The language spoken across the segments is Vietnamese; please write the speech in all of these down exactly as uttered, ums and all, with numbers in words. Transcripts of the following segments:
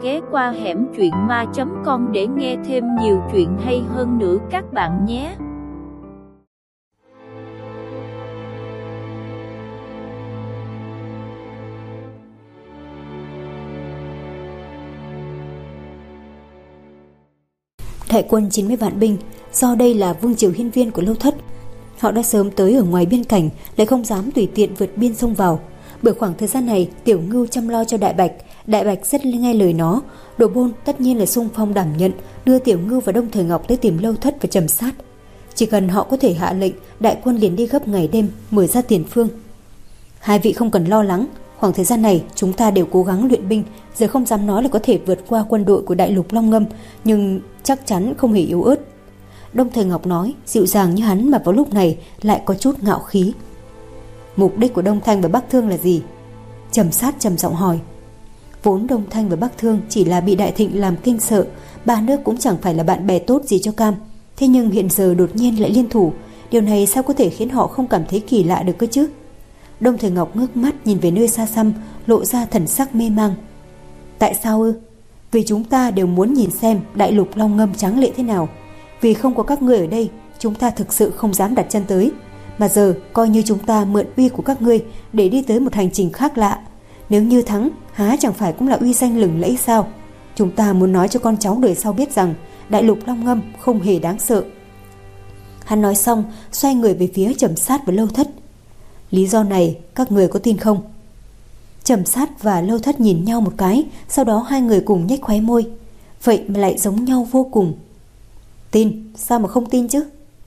ghé qua hẻm truyện ma chấm com để nghe thêm nhiều chuyện hay hơn nữa các bạn nhé. Đại quân chín mươi vạn binh, do đây là vương triều hiên viên của Lâu Thất, họ đã sớm tới ở ngoài biên cảnh, lại không dám tùy tiện vượt biên sông vào. Bởi khoảng thời gian này, Tiểu Ngưu chăm lo cho Đại Bạch, Đại Bạch rất nghe lời nó. Đồ Bôn tất nhiên là xung phong đảm nhận, đưa Tiểu Ngưu và Đông Thời Ngọc tới tìm Lâu Thất và Trầm Sát. Chỉ cần họ có thể hạ lệnh, đại quân liền đi gấp ngày đêm, mở ra tiền phương. Hai vị không cần lo lắng, khoảng thời gian này chúng ta đều cố gắng luyện binh, giờ không dám nói là có thể vượt qua quân đội của Đại Lục Long Ngâm, nhưng chắc chắn không hề yếu ớt. Đông Thời Ngọc nói, dịu dàng như hắn mà vào lúc này lại có chút ngạo khí. Mục đích của Đông Thanh và Bắc Thương là gì? Trầm Sát trầm giọng hỏi. Vốn Đông Thanh và Bắc Thương chỉ là bị Đại Thịnh làm kinh sợ, ba nước cũng chẳng phải là bạn bè tốt gì cho cam. Thế nhưng hiện giờ đột nhiên lại liên thủ, điều này sao có thể khiến họ không cảm thấy kỳ lạ được cơ chứ? Đông Thời Ngọc ngước mắt nhìn về nơi xa xăm, lộ ra thần sắc mê mang. Tại sao ư? Vì chúng ta đều muốn nhìn xem Đại Lục Long Ngâm tráng lệ thế nào. Vì không có các ngươi ở đây, chúng ta thực sự không dám đặt chân tới. Mà giờ coi như chúng ta mượn uy của các ngươi để đi tới một hành trình khác lạ. Nếu như thắng, há chẳng phải cũng là uy danh lừng lẫy sao? Chúng ta muốn nói cho con cháu đời sau biết rằng Đại Lục Long Ngâm không hề đáng sợ. Hắn nói xong, xoay người về phía Trầm Sát và Lâu Thất. Lý do này các người có tin không? Trầm Sát và Lâu Thất nhìn nhau một cái, sau đó hai người cùng nhếch khóe môi. Vậy mà lại giống nhau vô cùng. Tin, sao mà không tin chứ?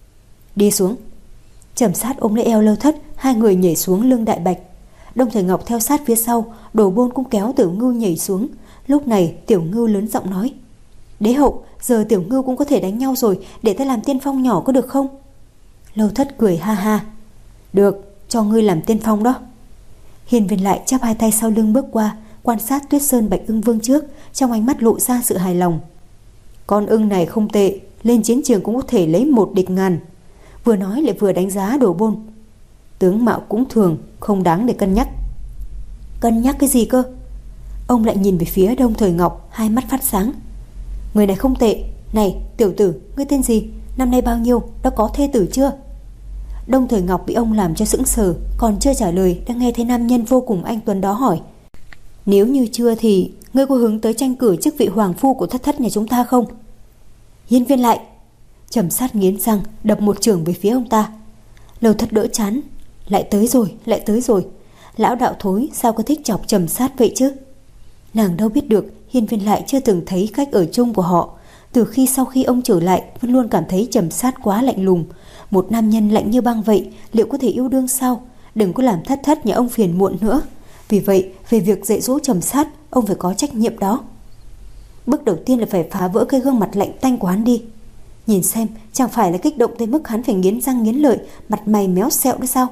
Đi xuống. Trầm Sát ôm lấy eo Lâu Thất, hai người nhảy xuống lưng Đại Bạch. Đông Thời Ngọc theo sát phía sau, Đồ Bôn cũng kéo Tiểu Ngưu nhảy xuống. Lúc này Tiểu Ngưu lớn giọng nói, Đế hậu, giờ Tiểu Ngưu cũng có thể đánh nhau rồi, để ta làm tiên phong nhỏ có được không? Lâu Thất cười ha ha. Được, cho ngươi làm tiên phong đó. Hiên Viên lại chắp hai tay sau lưng bước qua, quan sát Tuyết Sơn Bạch Ưng Vương trước, trong ánh mắt lộ ra sự hài lòng. Con ưng này không tệ, lên chiến trường cũng có thể lấy một địch ngàn. Vừa nói lại vừa đánh giá Đồ Bôn. Tướng mạo cũng thường, không đáng để cân nhắc. Cân nhắc cái gì cơ? Ông lại nhìn về phía Đông Thời Ngọc, hai mắt phát sáng. Người này không tệ. Này tiểu tử, ngươi tên gì? Năm nay bao nhiêu? Đã có thê tử chưa? Đông Thời Ngọc bị ông làm cho sững sờ, còn chưa trả lời đã nghe thấy nam nhân vô cùng anh tuấn đó hỏi, nếu như chưa thì ngươi có hướng tới tranh cử chức vị hoàng phu của Thất Thất nhà chúng ta không? Hiên Viên lại. Trầm Sát nghiến răng đập một chưởng về phía ông ta. Lâu Thất đỡ chán. Lại tới rồi, lại tới rồi. Lão đạo thối sao có thích chọc Trầm Sát vậy chứ? Nàng đâu biết được Hiên Viên lại chưa từng thấy cách ở chung của họ. Từ khi sau khi ông trở lại vẫn luôn cảm thấy Trầm Sát quá lạnh lùng. Một nam nhân lạnh như băng vậy liệu có thể yêu đương sao? Đừng có làm Thất Thất nhà ông phiền muộn nữa. Vì vậy về việc dạy dỗ Trầm Sát, ông phải có trách nhiệm đó. Bước đầu tiên là phải phá vỡ cái gương mặt lạnh tanh của hắn đi. Nhìn xem chẳng phải là kích động tới mức hắn phải nghiến răng nghiến lợi, mặt mày méo xẹo đó sao?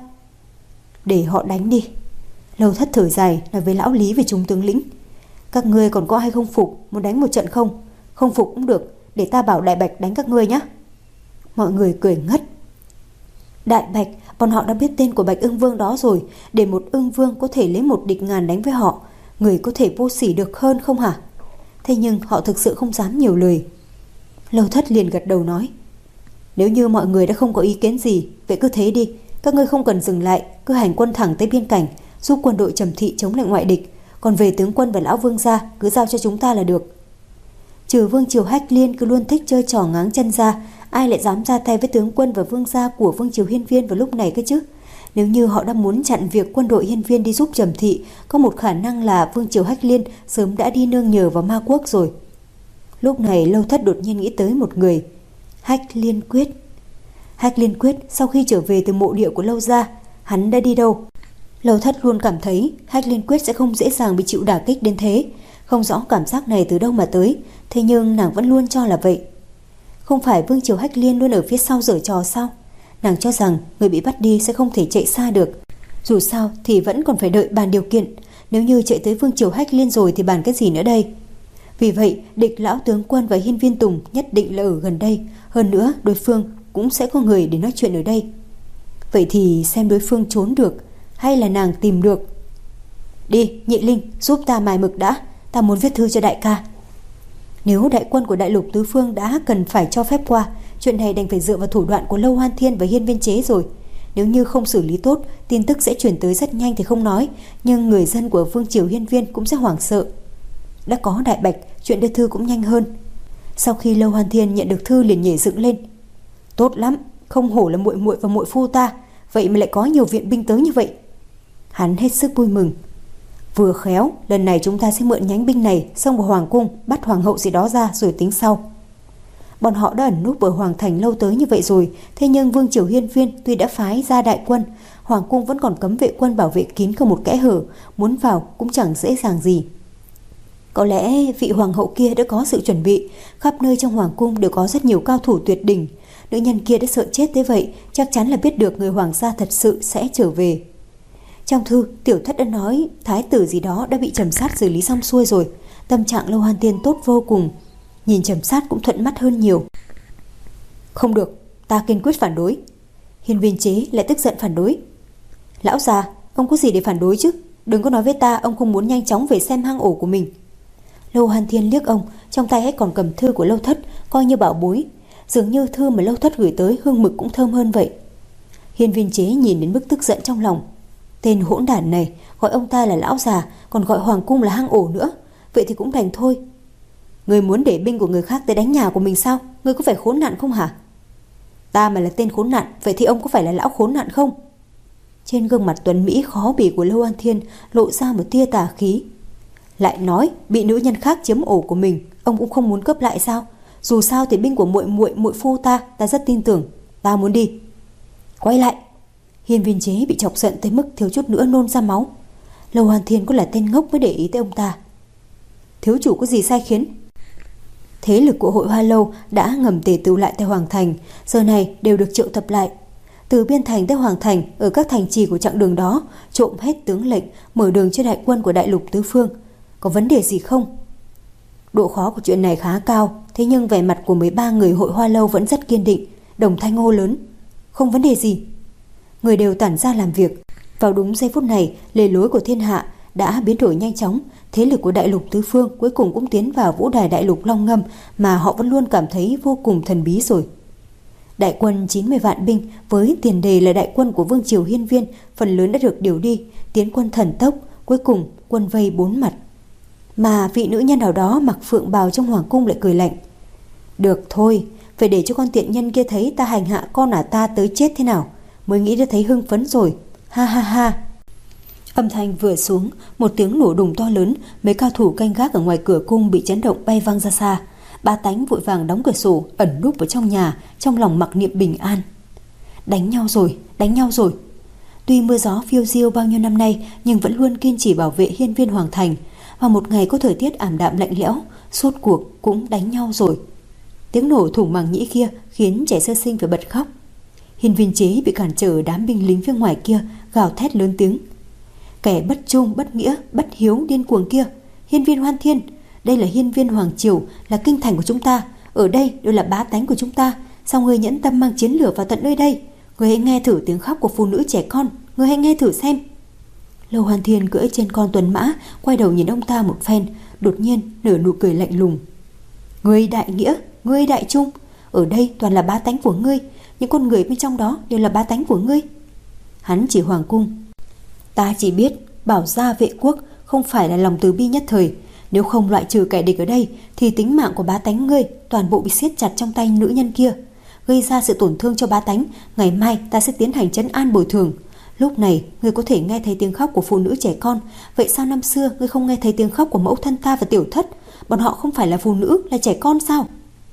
Để họ đánh đi. Lâu Thất thở dài nói với lão Lý về chúng tướng lĩnh. Các ngươi còn có ai không phục, muốn đánh một trận không? Không phục cũng được, để ta bảo Đại Bạch đánh các ngươi nhé. Mọi người cười ngất. Đại Bạch, bọn họ đã biết tên của Bạch Ưng Vương đó rồi. Để một ưng vương có thể lấy một địch ngàn đánh với họ, người có thể vô sỉ được hơn không hả? Thế nhưng họ thực sự không dám nhiều lời. Lâu Thất liền gật đầu nói, nếu như mọi người đã không có ý kiến gì, vậy cứ thế đi. Các ngươi không cần dừng lại, cứ hành quân thẳng tới biên cảnh, giúp quân đội Trầm Thị chống lại ngoại địch. Còn về tướng quân và lão vương gia, cứ giao cho chúng ta là được. Trừ Vương Triều Hách Liên cứ luôn thích chơi trò ngáng chân ra, ai lại dám ra tay với tướng quân và vương gia của Vương Triều Hiên Viên vào lúc này cơ chứ? Nếu như họ đã muốn chặn việc quân đội Hiên Viên đi giúp Trầm Thị, có một khả năng là Vương Triều Hách Liên sớm đã đi nương nhờ vào ma quốc rồi. Lúc này Lâu Thất đột nhiên nghĩ tới một người. Hách Liên Quyết. Hách Liên Quyết sau khi trở về từ mộ địa của Lâu gia, hắn đã đi đâu? Lâu Thất luôn cảm thấy Hách Liên Quyết sẽ không dễ dàng bị chịu đả kích đến thế. Không rõ cảm giác này từ đâu mà tới, thế nhưng nàng vẫn luôn cho là vậy. Không phải Vương Triều Hách Liên luôn ở phía sau giở trò sao? Nàng cho rằng người bị bắt đi sẽ không thể chạy xa được. Dù sao thì vẫn còn phải đợi bàn điều kiện. Nếu như chạy tới Vương Triều Hách Liên rồi thì bàn cái gì nữa đây? Vì vậy Địch lão tướng quân và Hiên Viên Tùng nhất định là ở gần đây. Hơn nữa đối phương cũng sẽ có người để nói chuyện ở đây. Vậy thì xem đối phương trốn được hay là nàng tìm được. Đi Nhị Linh, giúp ta mài mực đã. Ta muốn viết thư cho đại ca. Nếu đại quân của Đại Lục Tứ Phương đã cần phải cho phép qua, chuyện này đành phải dựa vào thủ đoạn của Lâu Hoan Thiên và Hiên Viên Chế rồi. Nếu như không xử lý tốt, tin tức sẽ truyền tới rất nhanh thì không nói, nhưng người dân của Vương triều Hiên Viên cũng sẽ hoảng sợ. Đã có Đại Bạch, chuyện đưa thư cũng nhanh hơn. Sau khi Lâu Hoan Thiên nhận được thư liền nhảy dựng lên. Tốt lắm, không hổ là muội muội và muội phu ta, vậy mà lại có nhiều viện binh tới như vậy. Hắn hết sức vui mừng. Vừa khéo, lần này chúng ta sẽ mượn nhánh binh này xông vào hoàng cung, bắt hoàng hậu gì đó ra rồi tính sau. Bọn họ đã ẩn núp ở hoàng thành lâu tới như vậy rồi, thế nhưng Vương triều Hiên Viên tuy đã phái ra đại quân, hoàng cung vẫn còn cấm vệ quân bảo vệ kín không một kẽ hở, muốn vào cũng chẳng dễ dàng gì. Có lẽ vị hoàng hậu kia đã có sự chuẩn bị, khắp nơi trong hoàng cung đều có rất nhiều cao thủ tuyệt đỉnh. Nữ nhân kia đã sợ chết thế vậy, chắc chắn là biết được người hoàng gia thật sự sẽ trở về. Trong thư, tiểu thất đã nói thái tử gì đó đã bị Trầm Sát xử lý xong xuôi rồi. Tâm trạng Lâu Hoan Thiên tốt vô cùng, nhìn Trầm Sát cũng thuận mắt hơn nhiều. Không được, ta kiên quyết phản đối. Hiên Viên Chế lại tức giận phản đối. Lão già, ông có gì để phản đối chứ? Đừng có nói với ta ông không muốn nhanh chóng về xem hang ổ của mình. Lâu Hoan Thiên liếc ông, trong tay ấy còn cầm thư của Lâu Thất, coi như bảo bối. Dường như thư mà Lâu Thất gửi tới hương mực cũng thơm hơn vậy. Hiên Viên Chế nhìn đến mức tức giận trong lòng. Tên hỗn đản này gọi ông ta là lão già, còn gọi hoàng cung là hang ổ nữa. Vậy thì cũng đành thôi. Người muốn để binh của người khác tới đánh nhà của mình sao? Người có phải khốn nạn không hả? Ta mà là tên khốn nạn, vậy thì ông có phải là lão khốn nạn không? Trên gương mặt tuấn mỹ khó bỉ của Lâu Hoan Thiên lộ ra một tia tà khí. Lại nói bị nữ nhân khác chiếm ổ của mình, ông cũng không muốn cướp lại sao? Dù sao thì binh của muội muội muội phu ta, ta rất tin tưởng. Ta muốn đi. Quay lại. Hiên Viên Chế bị chọc giận tới mức thiếu chút nữa nôn ra máu. Lâu Hoan Thiên có là tên ngốc mới để ý tới ông ta. Thiếu chủ có gì sai khiến? Thế lực của hội Hoa Lâu đã ngầm tề tựu lại tại Hoàng Thành, giờ này đều được triệu tập lại. Từ biên thành tới Hoàng Thành, ở các thành trì của chặng đường đó, trộm hết tướng lệnh, mở đường cho đại quân của Đại Lục Tứ Phương. Có vấn đề gì không? Độ khó của chuyện này khá cao, thế nhưng vẻ mặt của mười ba người hội Hoa Lâu vẫn rất kiên định, đồng thanh hô lớn. Không vấn đề gì. Người đều tản ra làm việc. Vào đúng giây phút này, lề lối của thiên hạ đã biến đổi nhanh chóng. Thế lực của Đại Lục Tứ Phương cuối cùng cũng tiến vào vũ đài Đại Lục Long Ngâm mà họ vẫn luôn cảm thấy vô cùng thần bí rồi. Đại quân chín mươi vạn binh với tiền đề là đại quân của Vương triều Hiên Viên phần lớn đã được điều đi, tiến quân thần tốc, cuối cùng quân vây bốn mặt. Mà vị nữ nhân nào đó mặc phượng bào trong hoàng cung lại cười lạnh. Được thôi, phải để cho con tiện nhân kia thấy ta hành hạ con ả ta tới chết thế nào, mới nghĩ đã thấy hưng phấn rồi. Ha ha ha. Âm thanh vừa xuống, một tiếng nổ đùng to lớn, mấy cao thủ canh gác ở ngoài cửa cung bị chấn động bay văng ra xa. Ba tánh vội vàng đóng cửa sổ, ẩn núp ở trong nhà, trong lòng mặc niệm bình an. Đánh nhau rồi, đánh nhau rồi. Tuy mưa gió phiêu diêu bao nhiêu năm nay, nhưng vẫn luôn kiên trì bảo vệ hiên viên hoàng thành. Và một ngày có thời tiết ảm đạm lạnh lẽo, suốt cuộc cũng đánh nhau rồi. Tiếng nổ thủng màng nhĩ kia khiến trẻ sơ sinh phải bật khóc. Hiên Viên Chế bị cản trở đám binh lính phía ngoài kia gào thét lớn tiếng. Kẻ bất trung, bất nghĩa, bất hiếu, điên cuồng kia, Hiên Viên Hoan Thiên, đây là hiên viên hoàng triều, là kinh thành của chúng ta, ở đây đều là bá tánh của chúng ta, sao ngươi nhẫn tâm mang chiến lược vào tận nơi đây? Ngươi hãy nghe thử tiếng khóc của phụ nữ trẻ con, ngươi hãy nghe thử xem. Lâu Hoan Thiên cưỡi trên con tuấn mã, quay đầu nhìn ông ta một phen, đột nhiên nở nụ cười lạnh lùng. Ngươi đại nghĩa, ngươi đại trung, ở đây toàn là bá tánh của ngươi, những con người bên trong đó đều là bá tánh của ngươi. Hắn chỉ hoàng cung. Ta chỉ biết bảo gia vệ quốc không phải là lòng từ bi nhất thời, nếu không loại trừ kẻ địch ở đây thì tính mạng của bá tánh ngươi toàn bộ bị siết chặt trong tay nữ nhân kia, gây ra sự tổn thương cho bá tánh. Ngày mai ta sẽ tiến hành trấn an bồi thường. Lúc này ngươi có thể nghe thấy tiếng khóc của phụ nữ trẻ con, vậy sao năm xưa ngươi không nghe thấy tiếng khóc của mẫu thân ta và tiểu thất? Bọn họ không phải là phụ nữ, là trẻ con sao?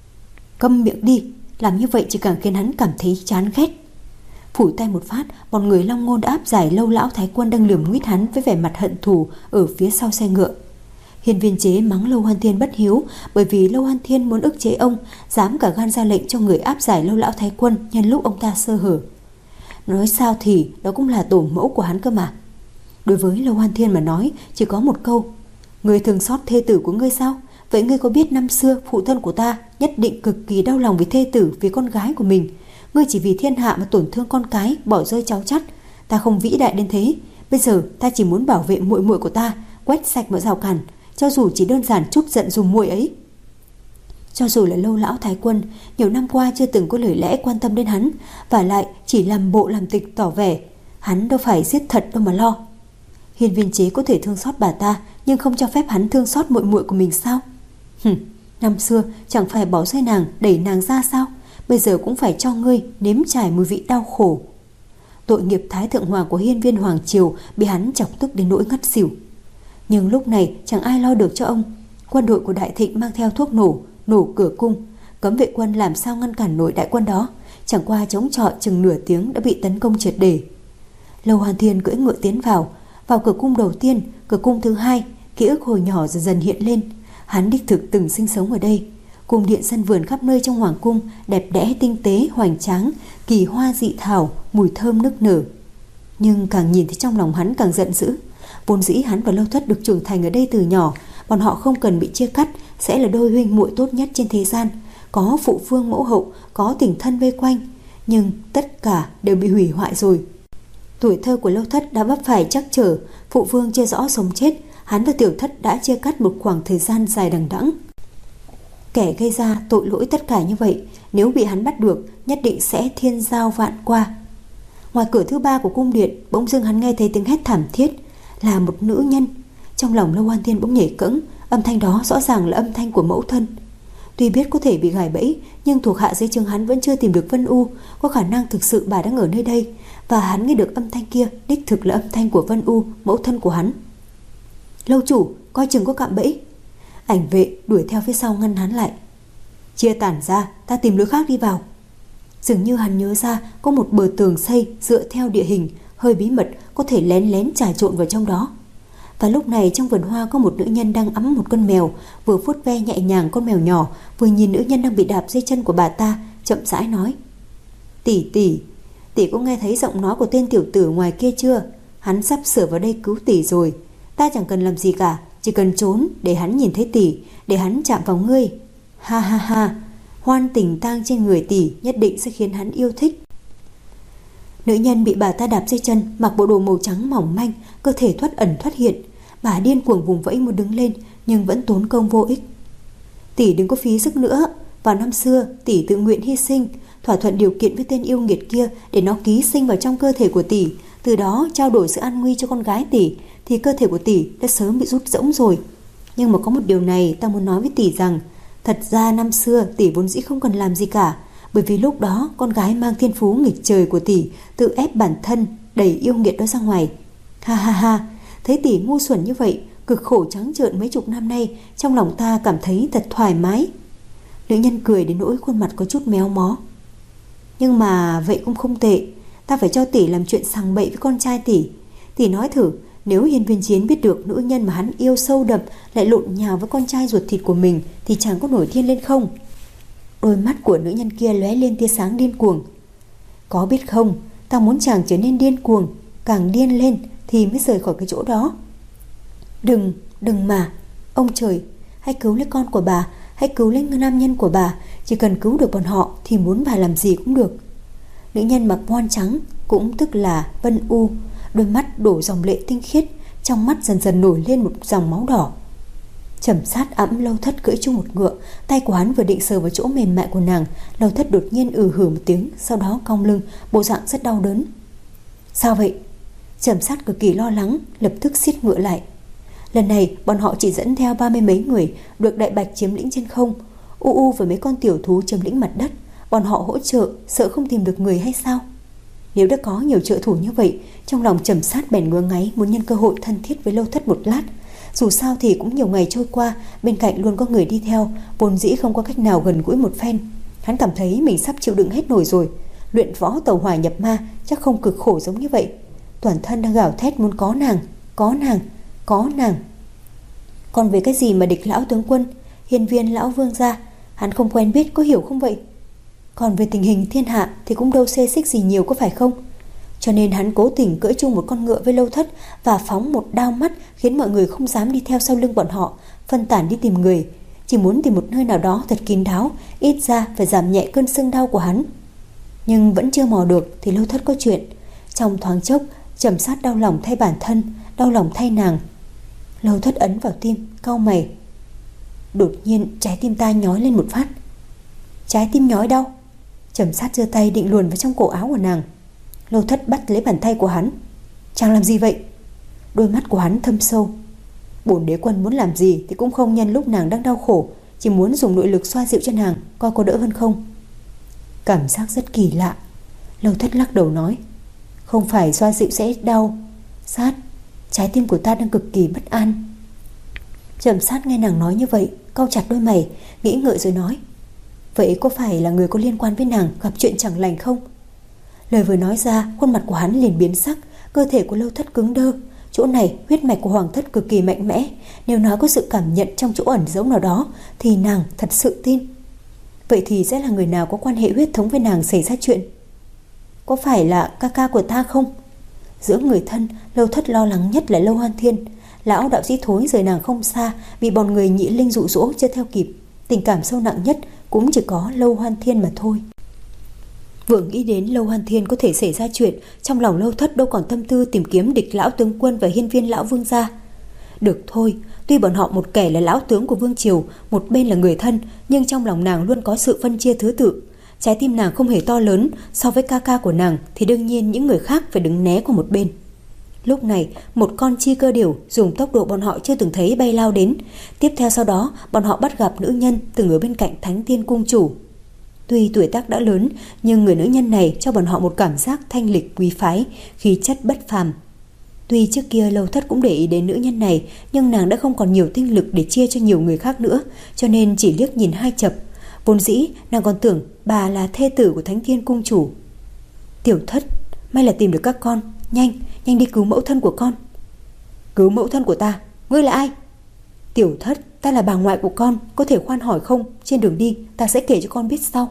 Câm miệng đi, làm như vậy chỉ càng khiến hắn cảm thấy chán ghét. Phủi tay một phát, bọn người Long Ngôn đã áp giải Lâu lão thái quân đang lườm nguyết hắn với vẻ mặt hận thù ở phía sau xe ngựa. Hiên Viên Chế mắng Lâu Hoan Thiên bất hiếu, bởi vì Lâu Hoan Thiên muốn ức chế ông, dám cả gan ra lệnh cho người áp giải Lâu lão thái quân nhân lúc ông ta sơ hở. Nói sao thì đó cũng là tổ mẫu của hắn cơ mà. Đối với Lâu Hoan Thiên mà nói chỉ có một câu: ngươi thường xót thê tử của ngươi sao? Vậy ngươi có biết năm xưa phụ thân của ta nhất định cực kỳ đau lòng vì thê tử, vì con gái của mình. Ngươi chỉ vì thiên hạ mà tổn thương con cái, bỏ rơi cháu chắt. Ta không vĩ đại đến thế. Bây giờ ta chỉ muốn bảo vệ muội muội của ta, quét sạch mọi rào cản, cho dù chỉ đơn giản chút giận dùm muội ấy. Cho dù là Lâu lão thái quân, nhiều năm qua chưa từng có lời lẽ quan tâm đến hắn, và lại chỉ làm bộ làm tịch tỏ vẻ hắn đâu phải giết thật đâu mà lo. Hiên Viên Chế có thể thương xót bà ta, nhưng không cho phép hắn thương xót muội muội của mình sao? Hừm, năm xưa chẳng phải bỏ rơi nàng, đẩy nàng ra sao? Bây giờ cũng phải cho ngươi nếm trải mùi vị đau khổ. Tội nghiệp Thái thượng hoàng của Hiên Viên hoàng triều bị hắn chọc tức đến nỗi ngất xỉu. Nhưng lúc này chẳng ai lo được cho ông. Quân đội của Đại Thịnh mang theo thuốc nổ, nổ cửa cung. Cấm vệ quân làm sao ngăn cản nổi đại quân đó? Chẳng qua chống chọi chừng nửa tiếng đã bị tấn công triệt để. Lâu Hoàn Thiên cưỡi ngựa tiến vào. Vào cửa cung đầu tiên, cửa cung thứ hai, ký ức hồi nhỏ dần dần hiện lên. Hắn đích thực từng sinh sống ở đây. Cung điện sân vườn khắp nơi trong hoàng cung đẹp đẽ tinh tế hoành tráng, kỳ hoa dị thảo, mùi thơm nức nở. Nhưng càng nhìn thì trong lòng hắn càng giận dữ. Vốn dĩ hắn và Lâu Thất được trưởng thành ở đây từ nhỏ, bọn họ không cần bị chia cắt, sẽ là đôi huynh muội tốt nhất trên thế gian, có phụ vương mẫu hậu, có tình thân vây quanh. Nhưng tất cả đều bị hủy hoại rồi. Tuổi thơ của Lâu Thất đã vấp phải trắc trở, phụ vương chưa rõ sống chết, hắn và Tiểu Thất đã chia cắt một khoảng thời gian dài đằng đẵng. Kẻ gây ra tội lỗi tất cả như vậy, nếu bị hắn bắt được, nhất định sẽ thiên giao vạn qua. Ngoài cửa thứ ba của cung điện, bỗng dưng hắn nghe thấy tiếng hét thảm thiết, là một nữ nhân. Trong lòng Lâu Hoan Thiên bỗng nhảy cẫng, âm thanh đó rõ ràng là âm thanh của mẫu thân. Tuy biết có thể bị gài bẫy, nhưng thuộc hạ dưới trướng hắn vẫn chưa tìm được Vân U, có khả năng thực sự bà đang ở nơi đây, và hắn nghe được âm thanh kia đích thực là âm thanh của Vân U, mẫu thân của hắn. Lâu chủ, coi chừng có cạm bẫy. Ảnh vệ đuổi theo phía sau ngăn hắn lại. Chia tản ra, ta tìm lối khác đi vào. Dường như hắn nhớ ra có một bờ tường xây dựa theo địa hình, hơi bí mật, có thể lén lén trà trộn vào trong đó. Và lúc này trong vườn hoa có một nữ nhân đang ẵm một con mèo, vừa vuốt ve nhẹ nhàng con mèo nhỏ, vừa nhìn nữ nhân đang bị đạp dưới chân của bà ta, chậm rãi nói: Tỷ tỷ, tỷ có nghe thấy giọng nói của tên tiểu tử ngoài kia chưa? Hắn sắp sửa vào đây cứu tỷ rồi. Ta chẳng cần làm gì cả, chỉ cần trốn để hắn nhìn thấy tỷ, để hắn chạm vào ngươi. Ha ha ha, hoan tình tang trên người tỷ nhất định sẽ khiến hắn yêu thích. Nữ nhân bị bà ta đạp dưới chân, mặc bộ đồ màu trắng mỏng manh, cơ thể thoát ẩn thoát hiện. Bà điên cuồng vùng vẫy muốn đứng lên, nhưng vẫn tốn công vô ích. Tỷ đừng có phí sức nữa. Vào năm xưa tỷ tự nguyện hy sinh, thỏa thuận điều kiện với tên yêu nghiệt kia để nó ký sinh vào trong cơ thể của tỷ, từ đó trao đổi sự an nguy cho con gái tỷ, thì cơ thể của tỷ đã sớm bị rút rỗng rồi. Nhưng mà có một điều này ta muốn nói với tỷ rằng, thật ra năm xưa tỷ vốn dĩ không cần làm gì cả, bởi vì lúc đó con gái mang thiên phú nghịch trời của tỷ tự ép bản thân đẩy yêu nghiệt đó ra ngoài. Ha ha ha, thấy tỷ ngu xuẩn như vậy, cực khổ trắng trợn mấy chục năm nay, trong lòng ta cảm thấy thật thoải mái. Nữ nhân cười đến nỗi khuôn mặt có chút méo mó. Nhưng mà vậy cũng không tệ, ta phải cho tỷ làm chuyện sằng bậy với con trai tỷ. Tỷ nói thử, nếu Hiên Viên Chiến biết được nữ nhân mà hắn yêu sâu đậm lại lộn nhào với con trai ruột thịt của mình thì chẳng có nổi điên lên không? Đôi mắt của nữ nhân kia lóe lên tia sáng điên cuồng. Có biết không, ta muốn chàng trở nên điên cuồng, càng điên lên thì mới rời khỏi cái chỗ đó. Đừng, đừng mà, ông trời, hãy cứu lấy con của bà, hãy cứu lấy nam nhân của bà, chỉ cần cứu được bọn họ thì muốn bà làm gì cũng được. Nữ nhân mặc voan trắng, cũng tức là Vân U, đôi mắt đổ dòng lệ tinh khiết, trong mắt dần dần nổi lên một dòng máu đỏ. Trầm Sát ẵm Lâu Thất cưỡi chung một ngựa, tay của hắn vừa định sờ vào chỗ mềm mại của nàng, Lâu Thất đột nhiên ừ hử một tiếng, sau đó cong lưng, bộ dạng rất đau đớn. Sao vậy? Trầm Sát cực kỳ lo lắng, lập tức siết ngựa lại. Lần này bọn họ chỉ dẫn theo ba mươi mấy người, được Đại Bạch chiếm lĩnh trên không, U U và mấy con tiểu thú chiếm lĩnh mặt đất. Bọn họ hỗ trợ, sợ không tìm được người hay sao? Nếu đã có nhiều trợ thủ như vậy, trong lòng Trầm Sát bèn ngứa ngáy, muốn nhân cơ hội thân thiết với Lâu Thất một lát. Dù sao thì cũng nhiều ngày trôi qua, bên cạnh luôn có người đi theo, vốn dĩ không có cách nào gần gũi một phen. Hắn cảm thấy mình sắp chịu đựng hết nổi rồi. Luyện võ tẩu hỏa nhập ma chắc không cực khổ giống như vậy. Toàn thân đang gào thét muốn có nàng, có nàng, có nàng. Còn về cái gì mà địch lão tướng quân, hiên viên lão vương gia, hắn không quen biết, có hiểu không vậy? Còn về tình hình thiên hạ thì cũng đâu xê xích gì nhiều, có phải không? Cho nên hắn cố tình cưỡi chung một con ngựa với Lâu Thất và phóng một đao mắt, khiến mọi người không dám đi theo sau lưng bọn họ, phân tán đi tìm người, chỉ muốn tìm một nơi nào đó thật kín đáo, ít ra phải giảm nhẹ cơn sưng đau của hắn. Nhưng vẫn chưa mò được thì Lâu Thất có chuyện. Trong thoáng chốc, Trầm Sát đau lòng thay bản thân, đau lòng thay nàng. Lâu Thất ấn vào tim, cau mày. Đột nhiên trái tim ta nhói lên một phát. Trái tim nhói đau. Trầm Sát giơ tay định luồn vào trong cổ áo của nàng. Lâu Thất bắt lấy bàn tay của hắn. Chàng làm gì vậy? Đôi mắt của hắn thâm sâu. Bổn đế quân muốn làm gì thì cũng không nhân lúc nàng đang đau khổ, chỉ muốn dùng nội lực xoa dịu cho nàng, coi có đỡ hơn không. Cảm giác rất kỳ lạ. Lâu Thất lắc đầu nói, không phải xoa dịu sẽ đau. Sát, trái tim của ta đang cực kỳ bất an. Trầm Sát nghe nàng nói như vậy, cau chặt đôi mày, nghĩ ngợi rồi nói, vậy có phải là người có liên quan với nàng gặp chuyện chẳng lành không? Lời vừa nói ra, khuôn mặt của hắn liền biến sắc, cơ thể của Lâu Thất cứng đơ. Chỗ này huyết mạch của Hoàng thất cực kỳ mạnh mẽ, nếu nói có sự cảm nhận trong chỗ ẩn giấu nào đó thì nàng thật sự tin. Vậy thì sẽ là người nào có quan hệ huyết thống với nàng xảy ra chuyện? Có phải là ca ca của ta không? Giữa người thân, Lâu Thất lo lắng nhất là Lâu Hoan Thiên. Lão đạo sĩ Thối rời nàng không xa, bị bọn người Nhị Linh dụ dỗ chưa theo kịp. Tình cảm sâu nặng nhất cũng chỉ có Lâu Hoan Thiên mà thôi. Vừa nghĩ đến Lâu Hoan Thiên có thể xảy ra chuyện, trong lòng Lâu Thất đâu còn tâm tư tìm kiếm địch lão tướng quân và hiên viên lão vương gia. Được thôi, tuy bọn họ một kẻ là lão tướng của vương triều, một bên là người thân, nhưng trong lòng nàng luôn có sự phân chia thứ tự. Trái tim nàng không hề to lớn, so với ca ca của nàng thì đương nhiên những người khác phải đứng né của một bên. Lúc này, một con chi cơ điểu dùng tốc độ bọn họ chưa từng thấy bay lao đến. Tiếp theo sau đó, bọn họ bắt gặp nữ nhân từng ở bên cạnh Thánh Tiên cung chủ. Tuy tuổi tác đã lớn, nhưng người nữ nhân này cho bọn họ một cảm giác thanh lịch quý phái, khí chất bất phàm. Tuy trước kia Lâu Thất cũng để ý đến nữ nhân này, nhưng nàng đã không còn nhiều tinh lực để chia cho nhiều người khác nữa, cho nên chỉ liếc nhìn hai chập. Vốn dĩ nàng còn tưởng bà là thê tử của Thánh Thiên cung chủ. Tiểu Thất, may là tìm được các con, nhanh, nhanh đi cứu mẫu thân của con. Cứu mẫu thân của ta? Ngươi là ai? Tiểu Thất, ta là bà ngoại của con, có thể khoan hỏi không? Trên đường đi ta sẽ kể cho con biết sau.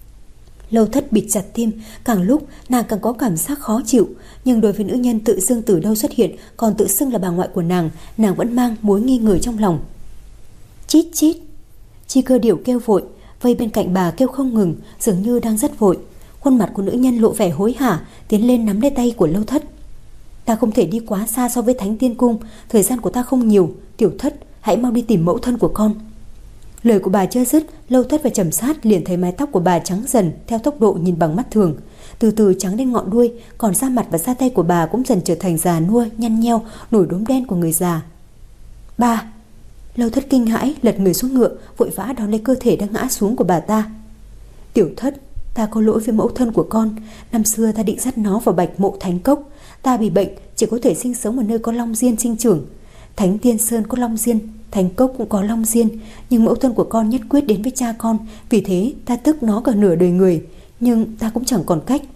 Lâu Thất bịt chặt tim, càng lúc nàng càng có cảm giác khó chịu, nhưng đối với nữ nhân tự dưng từ đâu xuất hiện còn tự xưng là bà ngoại của nàng, nàng vẫn mang mối nghi ngờ trong lòng. Chít chít, chi cơ điểu kêu vội, vây bên cạnh bà kêu không ngừng, dường như đang rất vội. Khuôn mặt của nữ nhân lộ vẻ hối hả, tiến lên nắm lấy tay của Lâu Thất. Ta không thể đi quá xa so với Thánh Tiên cung, thời gian của ta không nhiều. Tiểu Thất, hãy mau đi tìm mẫu thân của con. Lời của bà chưa dứt, Lâu Thất và Trầm Sát liền thấy mái tóc của bà trắng dần theo tốc độ nhìn bằng mắt thường, từ từ trắng đến ngọn đuôi, còn da mặt và da tay của bà cũng dần trở thành già nua, nhăn nheo, nổi đốm đen của người già. Bà! Lâu Thất kinh hãi, lật người xuống ngựa, vội vã đón lấy cơ thể đang ngã xuống của bà ta. Tiểu Thất, ta có lỗi với mẫu thân của con. Năm xưa ta định dắt nó vào Bạch Mộ Thánh Cốc. Ta bị bệnh, chỉ có thể sinh sống ở nơi có long diên sinh trưởng. Thánh Tiên Sơn có long diên, Thánh Cốc cũng có long diên, nhưng mẫu thân của con nhất quyết đến với cha con, vì thế ta tức nó cả nửa đời người, nhưng ta cũng chẳng còn cách.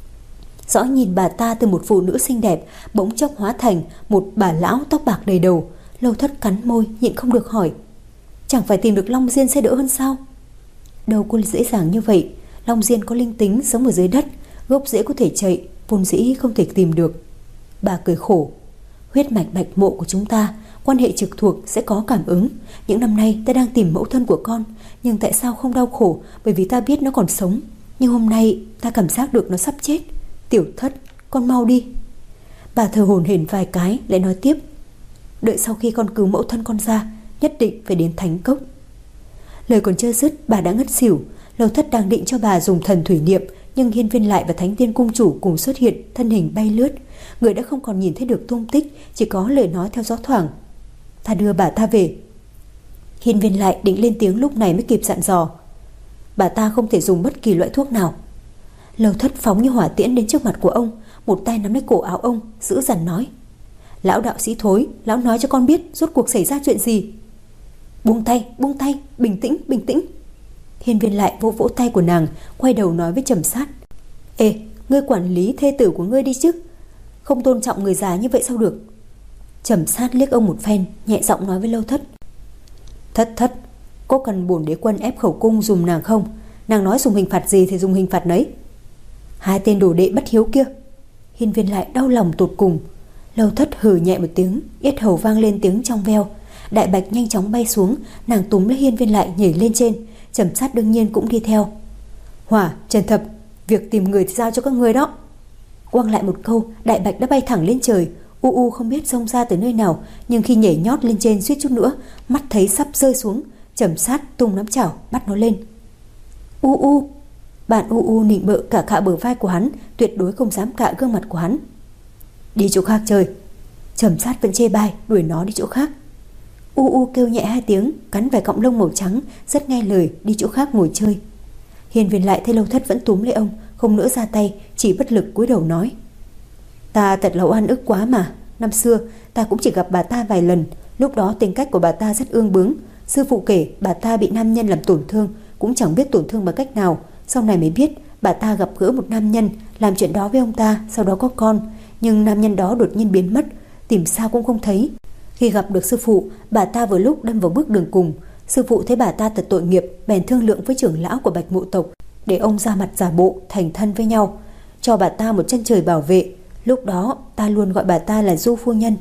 Rõ nhìn bà ta từ một phụ nữ xinh đẹp bỗng chốc hóa thành một bà lão tóc bạc đầy đầu. Lâu Thất cắn môi nhịn không được hỏi, chẳng phải tìm được long diên sẽ đỡ hơn sao? Đâu có dễ dàng như vậy. Long diên có linh tính, sống ở dưới đất, gốc rễ có thể chạy, vốn dĩ không thể tìm được. Bà cười khổ. Huyết mạch Bạch Mộ của chúng ta, quan hệ trực thuộc sẽ có cảm ứng. Những năm nay ta đang tìm mẫu thân của con, nhưng tại sao không đau khổ? Bởi vì ta biết nó còn sống. Nhưng hôm nay ta cảm giác được nó sắp chết. Tiểu Thất, con mau đi. Bà thở hổn hển vài cái lại nói tiếp, đợi sau khi con cứu mẫu thân con ra, nhất định phải đến Thánh Cốc. Lời còn chưa dứt, bà đã ngất xỉu. Lâu Thất đang định cho bà dùng thần thủy niệm, nhưng Hiên Viên Lại và Thánh Tiên cung chủ cùng xuất hiện, thân hình bay lướt. Người đã không còn nhìn thấy được tung tích, chỉ có lời nói theo gió thoảng. Ta đưa bà ta về. Hiên Viên Lại định lên tiếng lúc này mới kịp dặn dò, bà ta không thể dùng bất kỳ loại thuốc nào. Lâu Thất phóng như hỏa tiễn đến trước mặt của ông, một tay nắm lấy cổ áo ông, dữ dằn nói, lão đạo sĩ Thối, lão nói cho con biết rốt cuộc xảy ra chuyện gì. Buông tay, buông tay, bình tĩnh, bình tĩnh. Hiên Viên Lại vỗ vỗ tay của nàng, quay đầu nói với Trầm Sát, ê, ngươi quản lý thê tử của ngươi đi chứ, không tôn trọng người già như vậy sao được? Trầm Sát liếc ông một phen, nhẹ giọng nói với Lâu Thất, Thất Thất, có cần bổn đế quân ép khẩu cung dùm nàng không? Nàng nói dùng hình phạt gì thì dùng hình phạt nấy. Hai tên đồ đệ bất hiếu kia. Hiên Viên Lại đau lòng tột cùng. Lâu Thất hừ nhẹ một tiếng, yết hầu vang lên tiếng trong veo. Đại bạch nhanh chóng bay xuống, nàng túm lấy Hiên Viên Lại nhảy lên trên. Trầm Sát đương nhiên cũng đi theo. Hỏa, Trần Thập, việc tìm người thì giao cho các ngươi đó. Quăng lại một câu, đại bạch đã bay thẳng lên trời. U U không biết xông ra từ nơi nào, nhưng khi nhảy nhót lên trên suýt chút nữa mắt thấy sắp rơi xuống, Trầm Sát tung nắm chảo bắt nó lên. U U. Bạn U U nịnh bợ cả cạ bờ vai của hắn, tuyệt đối không dám cạ gương mặt của hắn. Đi chỗ khác chơi. Trầm Sát vẫn chê bai đuổi nó đi chỗ khác. U U kêu nhẹ hai tiếng, cắn vài cọng lông màu trắng, rất nghe lời đi chỗ khác ngồi chơi. Hiên Viên Lại thấy Lâu Thất vẫn túm lấy ông, không nỡ ra tay, chỉ bất lực cúi đầu nói: Ta thật là oan ức quá mà. Năm xưa ta cũng chỉ gặp bà ta vài lần, lúc đó tính cách của bà ta rất ương bướng. Sư phụ kể bà ta bị nam nhân làm tổn thương, cũng chẳng biết tổn thương bằng cách nào. Sau này mới biết bà ta gặp gỡ một nam nhân, làm chuyện đó với ông ta, sau đó có con. Nhưng nam nhân đó đột nhiên biến mất, tìm sao cũng không thấy. Khi gặp được sư phụ, bà ta vừa lúc đâm vào bước đường cùng. Sư phụ thấy bà ta thật tội nghiệp, bèn thương lượng với trưởng lão của Bạch Mộ tộc, để ông ra mặt giả bộ thành thân với nhau, cho bà ta một chân trời bảo vệ. Lúc đó ta luôn gọi bà ta là Du phu nhân.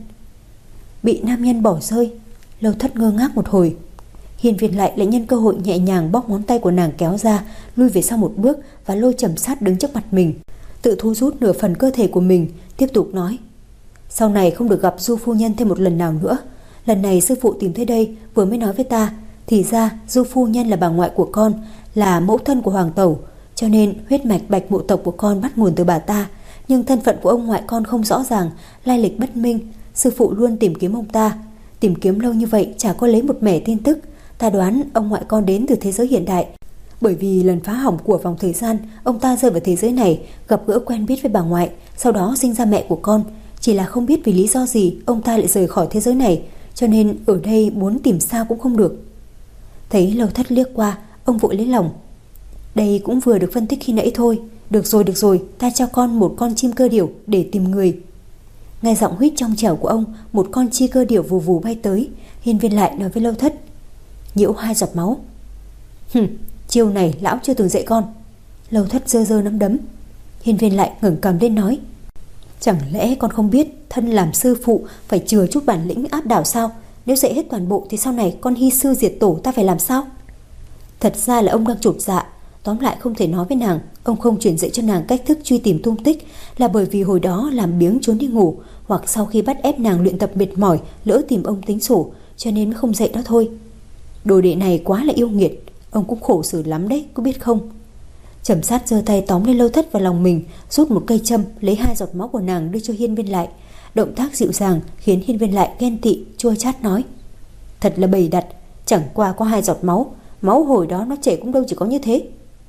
Bị nam nhân bỏ rơi. Lâu Thất ngơ ngác một hồi. Hiên Viên Lại lại nhân cơ hội nhẹ nhàng bóp ngón tay của nàng kéo ra, lui về sau một bước và lôi Trầm Sát đứng trước mặt mình, tự thu rút nửa phần cơ thể của mình, tiếp tục nói: Sau này không được gặp Du phu nhân thêm một lần nào nữa. Lần này sư phụ tìm tới đây vừa mới nói với ta, thì ra Du phu nhân là bà ngoại của con, là mẫu thân của hoàng tẩu, cho nên huyết mạch Bạch Mộ tộc của con bắt nguồn từ bà ta. Nhưng thân phận của ông ngoại con không rõ ràng, lai lịch bất minh. Sư phụ luôn tìm kiếm ông ta, tìm kiếm lâu như vậy chả có lấy một mẻ tin tức. Ta đoán ông ngoại con đến từ thế giới hiện đại, bởi vì lần phá hỏng của vòng thời gian, ông ta rơi vào thế giới này, gặp gỡ quen biết với bà ngoại, sau đó sinh ra mẹ của con. Chỉ là không biết vì lý do gì ông ta lại rời khỏi thế giới này, cho nên ở đây muốn tìm sao cũng không được. Thấy Lâu Thất liếc qua, ông vội lấy lòng: Đây cũng vừa được phân tích khi nãy thôi. Được rồi, được rồi, ta cho con một con chim cơ điểu để tìm người. Nghe giọng huýt trong trẻo của ông, một con chi cơ điểu vù vù bay tới. Hiên Viên Lại nói với Lâu Thất: Nhiễu hai giọt máu. Hừm, chiêu này lão chưa từng dạy con. Lâu Thất giơ giơ nắm đấm. Hiên Viên Lại ngẩng cằm lên nói: Chẳng lẽ con không biết thân làm sư phụ phải chừa chút bản lĩnh áp đảo sao? Nếu dạy hết toàn bộ thì sau này con hy sư diệt tổ ta phải làm sao? Thật ra là ông đang chột dạ. Tóm lại không thể nói với nàng, ông không truyền dạy cho nàng cách thức truy tìm tung tích là bởi vì hồi đó làm biếng trốn đi ngủ, hoặc sau khi bắt ép nàng luyện tập mệt mỏi lỡ tìm ông tính sổ, cho nên mới không dạy đó thôi. Đồ đệ này quá là yêu nghiệt, ông cũng khổ sở lắm đấy, có biết không? Trầm Sát giơ tay tóm lên Lâu Thất vào lòng mình, rút một cây châm, lấy hai giọt máu của nàng đưa cho Hiên Viên Lại. Động tác dịu dàng khiến Hiên Viên Lại ghen tị, chua chát nói: Thật là bầy đặt, chẳng qua có hai giọt máu, máu hồi đó nó chảy cũng đâu chỉ có như thế.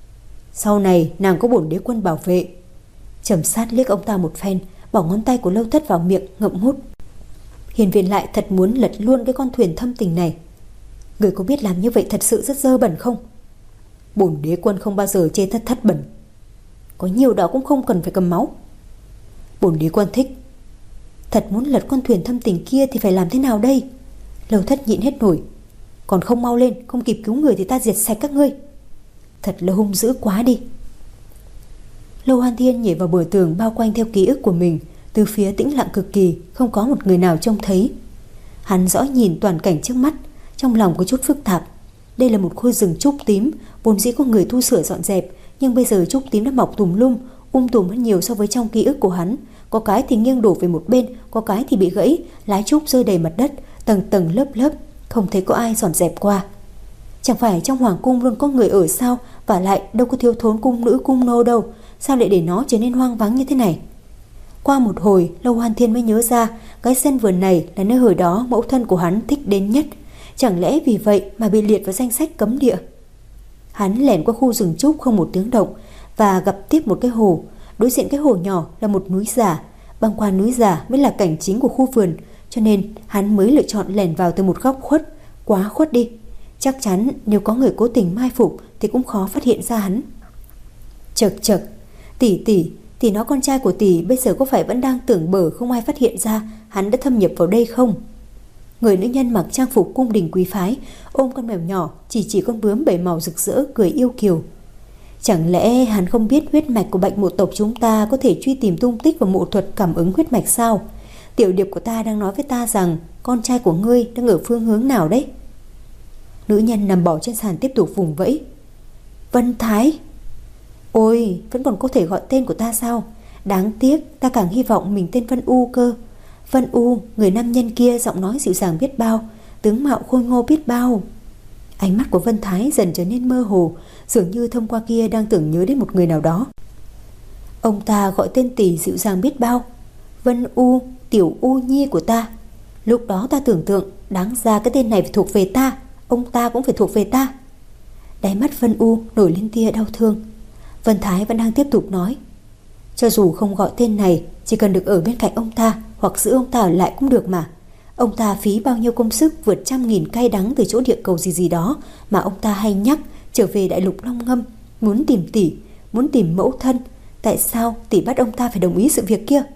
Sau này nàng có bổn đế quân bảo vệ. Trầm Sát liếc ông ta một phen, bỏ ngón tay của Lâu Thất vào miệng ngậm hút. Hiên Viên Lại thật muốn lật luôn cái con thuyền thâm tình này. Người có biết làm như vậy thật sự rất dơ bẩn không? Bổn đế quân không bao giờ chê Thất Thất bẩn. Có nhiều đó cũng không cần phải cầm máu. Bổn đế quân thích. Thật muốn lật con thuyền thâm tình kia thì phải làm thế nào đây? Lâu Thất nhịn hết nổi. Còn không mau lên, không kịp cứu người thì ta diệt sạch các ngươi. Thật là hung dữ quá đi. Lâu Hoan Thiên nhảy vào bờ tường bao quanh theo ký ức của mình. Từ phía tĩnh lặng cực kỳ, không có một người nào trông thấy. Hắn rõ nhìn toàn cảnh trước mắt, trong lòng có chút phức tạp. Đây là một khu rừng trúc tím, vốn dĩ có người thu sửa dọn dẹp, nhưng bây giờ trúc tím đã mọc tùm lum, um tùm hơn nhiều so với trong ký ức của hắn. Có cái thì nghiêng đổ về một bên, có cái thì bị gãy, lá trúc rơi đầy mặt đất, tầng tầng lớp lớp, không thấy có ai dọn dẹp qua. Chẳng phải trong hoàng cung luôn có người ở sao? Và lại đâu có thiếu thốn cung nữ cung nô đâu, sao lại để nó trở nên hoang vắng như thế này? Qua một hồi, Lâu Hoan Thiên mới nhớ ra cái sân vườn này là nơi hồi đó mẫu thân của hắn thích đến nhất. Chẳng lẽ vì vậy mà bị liệt vào danh sách cấm địa? Hắn lẻn qua khu rừng trúc không một tiếng động và gặp tiếp một cái hồ. Đối diện cái hồ nhỏ là một núi giả, băng qua núi giả mới là cảnh chính của khu vườn, cho nên hắn mới lựa chọn lẻn vào từ một góc khuất, quá khuất đi. Chắc chắn nếu có người cố tình mai phục thì cũng khó phát hiện ra hắn. Chật chật, tỷ tỷ, tỷ nó con trai của tỷ bây giờ có phải vẫn đang tưởng bở không ai phát hiện ra hắn đã thâm nhập vào đây không? Người nữ nhân mặc trang phục cung đình quý phái, ôm con mèo nhỏ, chỉ chỉ con bướm bảy màu rực rỡ, cười yêu kiều. Chẳng lẽ hắn không biết huyết mạch của Bạch Mộ tộc chúng ta có thể truy tìm tung tích và mộ thuật cảm ứng huyết mạch sao? Tiểu điệp của ta đang nói với ta rằng con trai của ngươi đang ở phương hướng nào đấy? Nữ nhân nằm bò trên sàn tiếp tục vùng vẫy. Vân Thái. Ôi, vẫn còn có thể gọi tên của ta sao? Đáng tiếc, ta càng hy vọng mình tên Vân U cơ. Vân U, người nam nhân kia giọng nói dịu dàng biết bao, tướng mạo khôi ngô biết bao. Ánh mắt của Vân Thái dần trở nên mơ hồ, dường như thông qua kia đang tưởng nhớ đến một người nào đó. Ông ta gọi tên tỷ dịu dàng biết bao. Vân U, tiểu U nhi của ta. Lúc đó ta tưởng tượng, đáng ra cái tên này phải thuộc về ta, ông ta cũng phải thuộc về ta. Đáy mắt Vân U nổi lên tia đau thương. Vân Thái vẫn đang tiếp tục nói, cho dù không gọi tên này, chỉ cần được ở bên cạnh ông ta hoặc giữ ông ta ở lại cũng được mà. Ông ta phí bao nhiêu công sức vượt trăm nghìn cay đắng từ chỗ địa cầu gì gì đó mà ông ta hay nhắc, trở về đại lục Long Ngâm, muốn tìm tỷ, muốn tìm mẫu thân. Tại sao tỷ bắt ông ta phải đồng ý sự việc kia?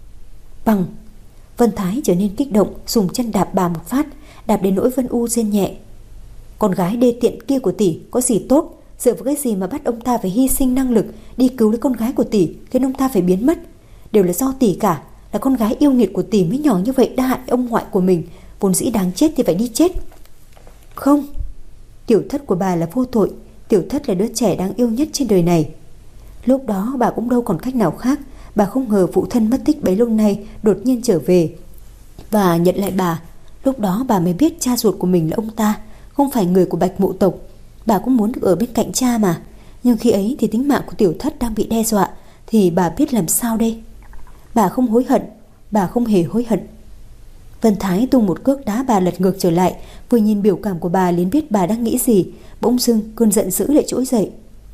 Bằng. Vân Thái trở nên kích động, dùng chân đạp bà một phát, đạp đến nỗi Vân U rên nhẹ. Con gái đê tiện kia của tỷ có gì tốt, dựa vào cái gì mà bắt ông ta phải hy sinh năng lực đi cứu lấy con gái của tỷ, khiến ông ta phải biến mất? Đều là do tỷ cả, là con gái yêu nghiệt của tỷ mới nhỏ như vậy đa hại ông ngoại của mình, vốn dĩ đáng chết thì phải đi chết. Không, tiểu thất của bà là vô tội, tiểu thất là đứa trẻ đáng yêu nhất trên đời này. Lúc đó bà cũng đâu còn cách nào khác. Bà không ngờ phụ thân mất tích bấy lâu nay đột nhiên trở về và nhận lại bà. Lúc đó bà mới biết cha ruột của mình là ông ta, không phải người của Bạch Mộ tộc. Bà cũng muốn được ở bên cạnh cha mà. Nhưng khi ấy thì tính mạng của tiểu thất đang bị đe dọa, thì bà biết làm sao đây? Bà không hối hận, bà không hề hối hận. Vân Thái tung một cước đá bà lật ngược trở lại. Vừa nhìn biểu cảm của bà liền biết bà đang nghĩ gì. Bỗng dưng cơn giận dữ lại trỗi dậy.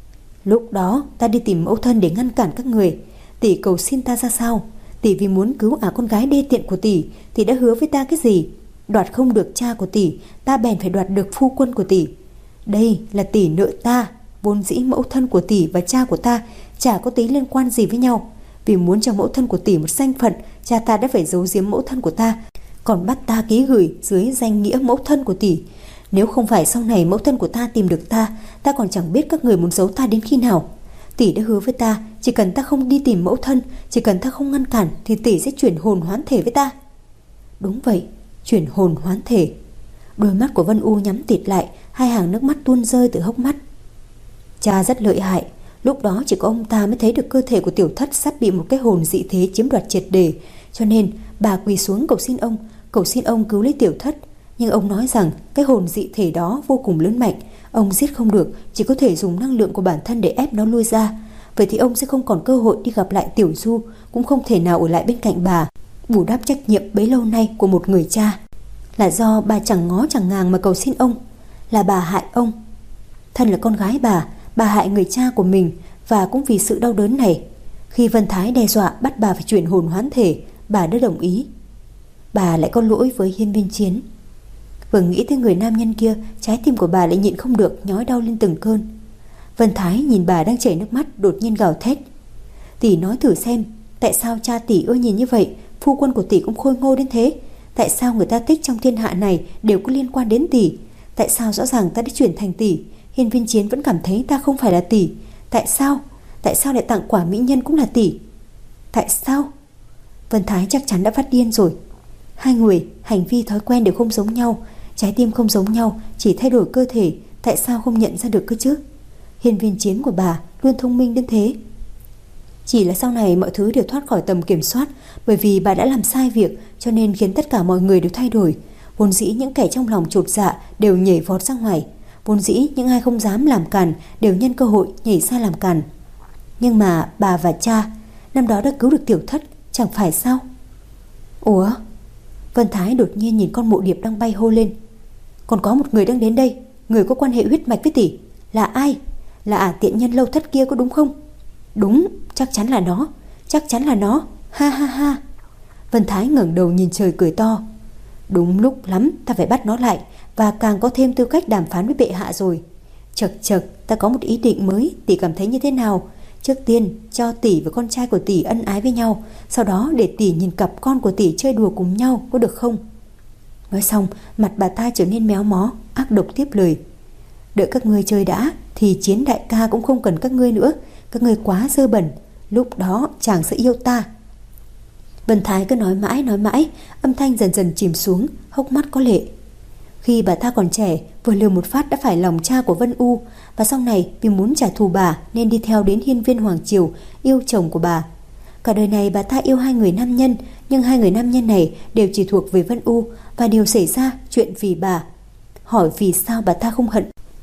Lúc đó ta đi tìm mẫu thân để ngăn cản các người. Tỷ cầu xin ta ra sao? Tỷ vì muốn cứu ả con gái đê tiện của tỷ, tỷ đã hứa với ta cái gì? Đoạt không được cha của tỷ, ta bèn phải đoạt được phu quân của tỷ. Đây là tỷ nợ ta. Vốn dĩ mẫu thân của tỷ và cha của ta chả có tí liên quan gì với nhau. Vì muốn cho mẫu thân của tỷ một danh phận, cha ta đã phải giấu giếm mẫu thân của ta, còn bắt ta ký gửi dưới danh nghĩa mẫu thân của tỷ. Nếu không phải sau này mẫu thân của ta tìm được ta, ta còn chẳng biết các người muốn giấu ta đến khi nào. Tỷ đã hứa với ta, chỉ cần ta không đi tìm mẫu thân, chỉ cần ta không ngăn cản, thì tỷ sẽ chuyển hồn hoán thể với ta. Đúng vậy, chuyển hồn hoán thể. Đôi mắt của Vân U nhắm tịt lại, hai hàng nước mắt tuôn rơi từ hốc mắt. Cha rất lợi hại. Lúc đó chỉ có ông ta mới thấy được cơ thể của tiểu thất sắp bị một cái hồn dị thế chiếm đoạt triệt để. Cho nên bà quỳ xuống cầu xin ông, cầu xin ông cứu lấy tiểu thất. Nhưng ông nói rằng cái hồn dị thể đó vô cùng lớn mạnh, ông giết không được, chỉ có thể dùng năng lượng của bản thân để ép nó lui ra. Vậy thì ông sẽ không còn cơ hội đi gặp lại Tiểu Du, cũng không thể nào ở lại bên cạnh bà, bù đắp trách nhiệm bấy lâu nay của một người cha. Là do bà chẳng ngó chẳng ngàng mà cầu xin ông, là bà hại ông. Thân là con gái bà, bà hại người cha của mình. Và cũng vì sự đau đớn này, khi Vân Thái đe dọa bắt bà phải chuyển hồn hoán thể, bà đã đồng ý. Bà lại có lỗi với Hiên Viên Chiến. Vừa nghĩ tới người nam nhân kia, trái tim của bà lại nhịn không được nhói đau lên từng cơn. Vân Thái nhìn bà đang chảy nước mắt, đột nhiên gào thét. Tỷ nói thử xem, tại sao cha tỷ ưa nhìn như vậy, phu quân của tỷ cũng khôi ngô đến thế? Tại sao người ta thích trong thiên hạ này đều có liên quan đến tỷ? Tại sao rõ ràng ta đã chuyển thành tỷ, Hiên Viên Chiến vẫn cảm thấy ta không phải là tỷ? Tại sao? Tại sao lại tặng quả mỹ nhân cũng là tỷ? Tại sao? Vân Thái chắc chắn đã phát điên rồi. Hai người, hành vi thói quen đều không giống nhau, trái tim không giống nhau, chỉ thay đổi cơ thể. Tại sao không nhận ra được cơ chứ? Hiên Viên Chiến của bà luôn thông minh đến thế. Chỉ là sau này mọi thứ đều thoát khỏi tầm kiểm soát, bởi vì bà đã làm sai việc, cho nên khiến tất cả mọi người đều thay đổi. Vốn dĩ những kẻ trong lòng chột dạ đều nhảy vọt ra ngoài. Vốn dĩ những ai không dám làm càn đều nhân cơ hội nhảy ra làm càn. Nhưng mà bà và cha năm đó đã cứu được tiểu thất, chẳng phải sao? Ủa? Vân Thái đột nhiên nhìn con mộ điệp đang bay hô lên. Còn có một người đang đến đây, người có quan hệ huyết mạch với tỷ. Là ai? Là ả tiện nhân lâu thất kia có đúng không? Đúng, chắc chắn là nó. Chắc chắn là nó. Ha ha ha. Vân Thái ngẩng đầu nhìn trời cười to. Đúng lúc lắm, ta phải bắt nó lại, và càng có thêm tư cách đàm phán với bệ hạ rồi. Chật chật, ta có một ý định mới, tỷ cảm thấy như thế nào? Trước tiên cho tỷ và con trai của tỷ ân ái với nhau, sau đó để tỷ nhìn cặp con của tỷ chơi đùa cùng nhau, có được không? Nói xong, mặt bà ta trở nên méo mó, ác độc tiếp lời. Đợi các ngươi chơi đã, thì Chiến đại ca cũng không cần các ngươi nữa. Các ngươi quá dơ bẩn, lúc đó chàng sẽ yêu ta. Vân Thái cứ nói mãi nói mãi, âm thanh dần dần chìm xuống, hốc mắt có lệ. Khi bà ta còn trẻ, vừa lừa một phát đã phải lòng cha của Vân U, và sau này vì muốn trả thù bà nên đi theo đến Hiên Viên Hoàng Triều yêu chồng của bà. Cả đời này bà ta yêu hai người nam nhân, nhưng hai người nam nhân này đều chỉ thuộc về Vân U, và đều xảy ra chuyện vì bà. hỏi vì sao bà ta không hận.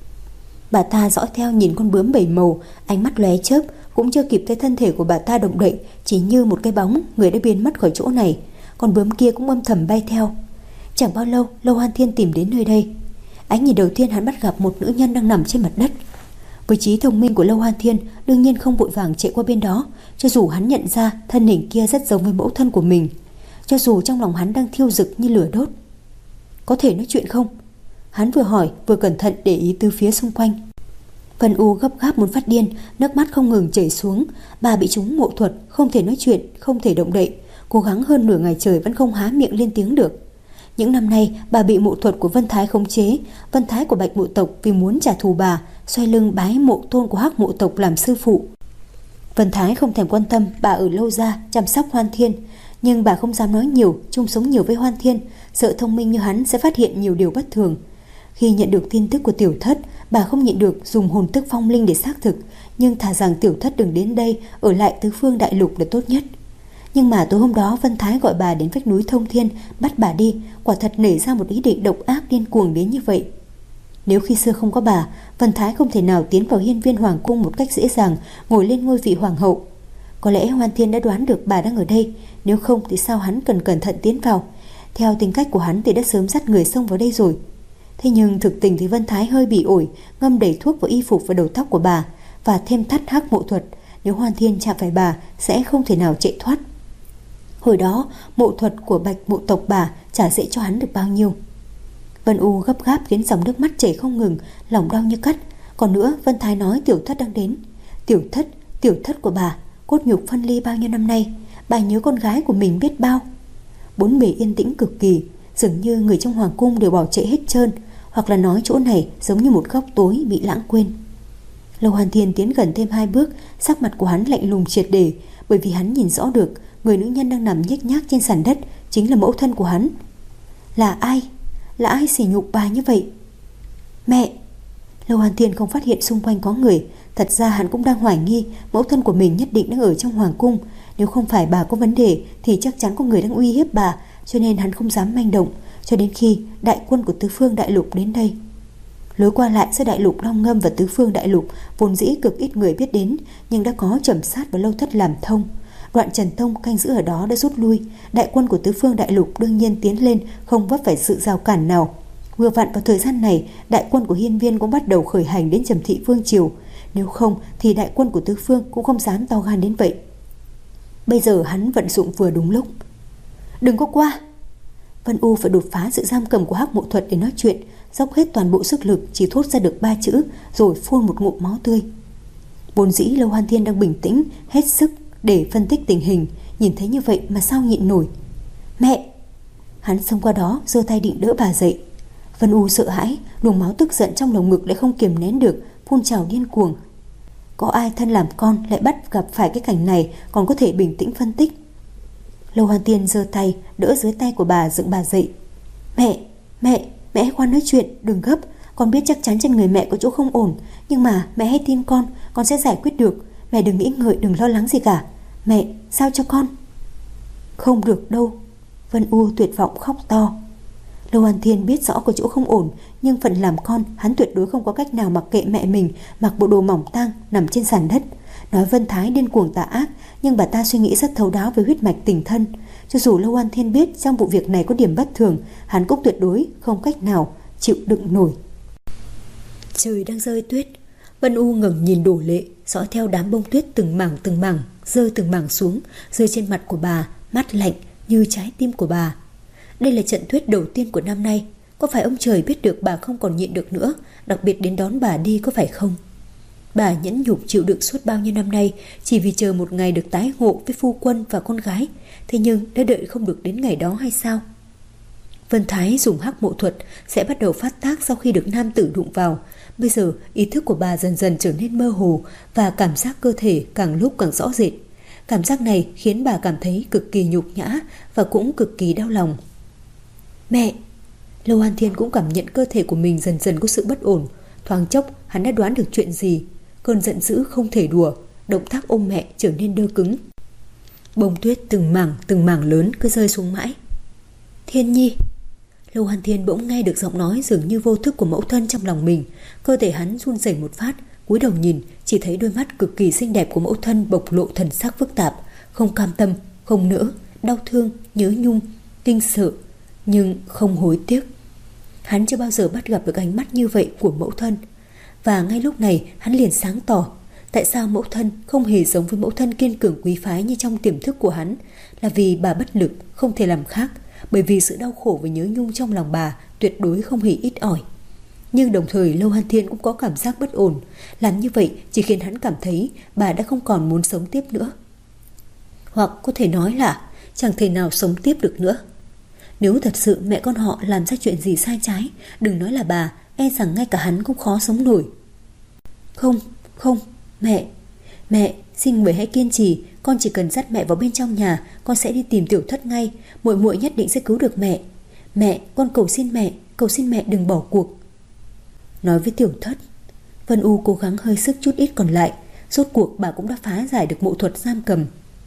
Bà ta dõi theo nhìn con bướm bảy màu, ánh mắt lóe chớp, cũng chưa kịp thấy thân thể của bà ta động đậy, chỉ như một cái bóng, người đã biến mất khỏi chỗ này. Con bướm kia cũng âm thầm bay theo. Chẳng bao lâu, Lâu Hoan Thiên tìm đến nơi đây. Ánh nhìn đầu tiên hắn bắt gặp một nữ nhân đang nằm trên mặt đất. Với trí thông minh của Lâu Hoan Thiên, đương nhiên không vội vàng chạy qua bên đó, cho dù hắn nhận ra thân hình kia rất giống với mẫu thân của mình, cho dù trong lòng hắn đang thiêu rực như lửa đốt. Có thể nói chuyện không? Hắn vừa hỏi vừa cẩn thận để ý từ phía xung quanh. Vân U gấp gáp muốn phát điên, nước mắt không ngừng chảy xuống. Bà bị trúng mộ thuật, không thể nói chuyện, không thể động đậy, cố gắng hơn nửa ngày trời vẫn không há miệng lên tiếng được. Những năm nay bà bị mộ thuật của Vân Thái khống chế. Vân Thái của Bạch mộ tộc vì muốn trả thù bà, xoay lưng bái mộ tôn của Hắc mộ tộc làm sư phụ. Vân Thái không thèm quan tâm bà ở Lâu gia chăm sóc Hoan Thiên, nhưng bà không dám nói nhiều, chung sống nhiều với Hoan Thiên, sợ thông minh như hắn sẽ phát hiện nhiều điều bất thường. Khi nhận được tin tức của Tiểu Thất, bà không nhịn được dùng hồn tức phong linh để xác thực, nhưng thà rằng Tiểu Thất đừng đến đây, ở lại tứ phương đại lục là tốt nhất. Nhưng mà tối hôm đó Vân Thái gọi bà đến vách núi Thông Thiên, bắt bà đi, quả thật nảy ra một ý định độc ác điên cuồng đến như vậy. Nếu khi xưa không có bà, Vân Thái không thể nào tiến vào hiên viên hoàng cung một cách dễ dàng, ngồi lên ngôi vị hoàng hậu. Có lẽ Hoan Thiên đã đoán được bà đang ở đây, nếu không thì sao hắn cần cẩn thận tiến vào. Theo tính cách của hắn thì đã sớm dắt người xông vào đây rồi. Thế nhưng thực tình thì Vân Thái hơi bị ổi, ngâm đầy thuốc vào y phục và đầu tóc của bà, và thêm thắt Hắc mộ thuật. Nếu Hoan Thiên chạm phải bà sẽ không thể nào chạy thoát. Hồi đó mộ thuật của Bạch mộ tộc bà chả dễ cho hắn được bao nhiêu. Vân U gấp gáp khiến dòng nước mắt chảy không ngừng, lòng đau như cắt. Còn nữa, Vân Thái nói Tiểu Thất đang đến. Tiểu Thất, Tiểu Thất của bà, cốt nhục phân ly bao nhiêu năm nay, bà nhớ con gái của mình biết bao. Bốn bề yên tĩnh cực kỳ, dường như người trong hoàng cung đều bỏ chạy hết trơn, hoặc là nói chỗ này giống như một góc tối bị lãng quên. Lâu Hoan Thiên tiến gần thêm hai bước, sắc mặt của hắn lạnh lùng triệt để, bởi vì hắn nhìn rõ được người nữ nhân đang nằm nhếch nhác trên sàn đất chính là mẫu thân của hắn. Là ai? Là ai sỉ nhục bà như vậy? Mẹ! Lâu Hoan Thiên không phát hiện xung quanh có người. Thật ra hắn cũng đang hoài nghi mẫu thân của mình nhất định đang ở trong hoàng cung. Nếu không phải bà có vấn đề thì chắc chắn có người đang uy hiếp bà, cho nên hắn không dám manh động cho đến khi đại quân của tứ phương đại lục đến đây. Lối qua lại giữa đại lục Long Ngâm và tứ phương đại lục vốn dĩ cực ít người biết đến, nhưng đã có Trầm Sát và Lâu Thất làm thông. Đoạn Trần Tông canh giữ ở đó đã rút lui. Đại quân của tứ phương đại lục đương nhiên tiến lên, không vấp phải sự rào cản nào. Vừa vặn vào thời gian này, đại quân của hiên viên cũng bắt đầu khởi hành đến Trầm Thị Vương triều. Nếu không thì đại quân của tứ phương cũng không dám to gan đến vậy. Bây giờ hắn vận dụng vừa đúng lúc. Đừng có qua! Vân U phải đột phá sự giam cầm của Hắc mộ thuật để nói chuyện, dốc hết toàn bộ sức lực chỉ thốt ra được ba chữ, rồi phun một ngụm máu tươi. Vốn dĩ Lâu Hoan Thiên đang bình tĩnh hết sức để phân tích tình hình, nhìn thấy như vậy mà sao nhịn nổi. Mẹ! Hắn xông qua đó, giơ tay định đỡ bà dậy. Vân U sợ hãi, luồng máu tức giận trong lồng ngực lại không kiềm nén được, phun trào điên cuồng. Có ai thân làm con lại bắt gặp phải cái cảnh này còn có thể bình tĩnh phân tích. Lâu Hoan Thiên giơ tay đỡ dưới tay của bà, dựng bà dậy. Mẹ! Mẹ! Mẹ hãy qua nói chuyện, đừng gấp. Con biết chắc chắn trên người mẹ có chỗ không ổn, nhưng mà mẹ hãy tin con, con sẽ giải quyết được. Mẹ đừng nghĩ ngợi, đừng lo lắng gì cả. Mẹ, sao cho con? Không được đâu. Vân U tuyệt vọng khóc to. Lâu Hoan Thiên biết rõ có chỗ không ổn, nhưng phận làm con, hắn tuyệt đối không có cách nào mặc kệ mẹ mình mặc bộ đồ mỏng tang nằm trên sàn đất. Nói Vân Thái điên cuồng tà ác, nhưng bà ta suy nghĩ rất thấu đáo với huyết mạch tình thân. Cho dù Lâu Hoan Thiên biết trong vụ việc này có điểm bất thường, hắn cũng tuyệt đối không cách nào chịu đựng nổi. Trời đang rơi tuyết. Vân U ngẩng nhìn đổ lệ, dõi theo đám bông tuyết từng mảng từng mảng rơi từng mảng xuống, rơi trên mặt của bà, mát lạnh như trái tim của bà. Đây là trận tuyết đầu tiên của năm nay. Có phải ông trời biết được bà không còn nhịn được nữa, đặc biệt đến đón bà đi, có phải không? Bà nhẫn nhục chịu đựng suốt bao nhiêu năm nay chỉ vì chờ một ngày được tái ngộ với phu quân và con gái. Thế nhưng đã đợi không được đến ngày đó hay sao? Vân Thái dùng Hắc mộ thuật sẽ bắt đầu phát tác sau khi được nam tử đụng vào. Bây giờ ý thức của bà dần dần trở nên mơ hồ, và cảm giác cơ thể càng lúc càng rõ rệt. Cảm giác này khiến bà cảm thấy cực kỳ nhục nhã và cũng cực kỳ đau lòng. Mẹ! Lâu Hoan Thiên cũng cảm nhận cơ thể của mình dần dần có sự bất ổn. Thoáng chốc hắn đã đoán được chuyện gì. Cơn giận dữ không thể đùa, động tác ôm mẹ trở nên đơ cứng. Bông tuyết từng mảng từng mảng lớn cứ rơi xuống mãi. Thiên Nhi! Lâu Hoan Thiên bỗng nghe được giọng nói dường như vô thức của mẫu thân trong lòng mình. Cơ thể hắn run rẩy một phát, cúi đầu nhìn, chỉ thấy đôi mắt cực kỳ xinh đẹp của mẫu thân bộc lộ thần sắc phức tạp, không cam tâm, không nỡ, đau thương, nhớ nhung, kinh sợ, nhưng không hối tiếc. Hắn chưa bao giờ bắt gặp được ánh mắt như vậy của mẫu thân. Và ngay lúc này hắn liền sáng tỏ, tại sao mẫu thân không hề giống với mẫu thân kiên cường quý phái như trong tiềm thức của hắn, là vì bà bất lực, không thể làm khác, bởi vì sự đau khổ và nhớ nhung trong lòng bà tuyệt đối không hề ít ỏi. Nhưng đồng thời Lâu Hoan Thiên cũng có cảm giác bất ổn, làm như vậy chỉ khiến hắn cảm thấy bà đã không còn muốn sống tiếp nữa. Hoặc có thể nói là chẳng thể nào sống tiếp được nữa. Nếu thật sự mẹ con họ làm ra chuyện gì sai trái, đừng nói là bà, e rằng ngay cả hắn cũng khó sống nổi. Không, không, mẹ, mẹ, xin người hãy kiên trì, con chỉ cần dắt mẹ vào bên trong nhà, con sẽ đi tìm Tiểu Thất ngay, muội muội nhất định sẽ cứu được mẹ. Mẹ, con cầu xin mẹ, cầu xin mẹ đừng bỏ cuộc. Nói với Tiểu Thất, Vân U cố gắng hơi sức chút ít còn lại, rốt cuộc bà cũng đã phá giải được mộ thuật giam cầm.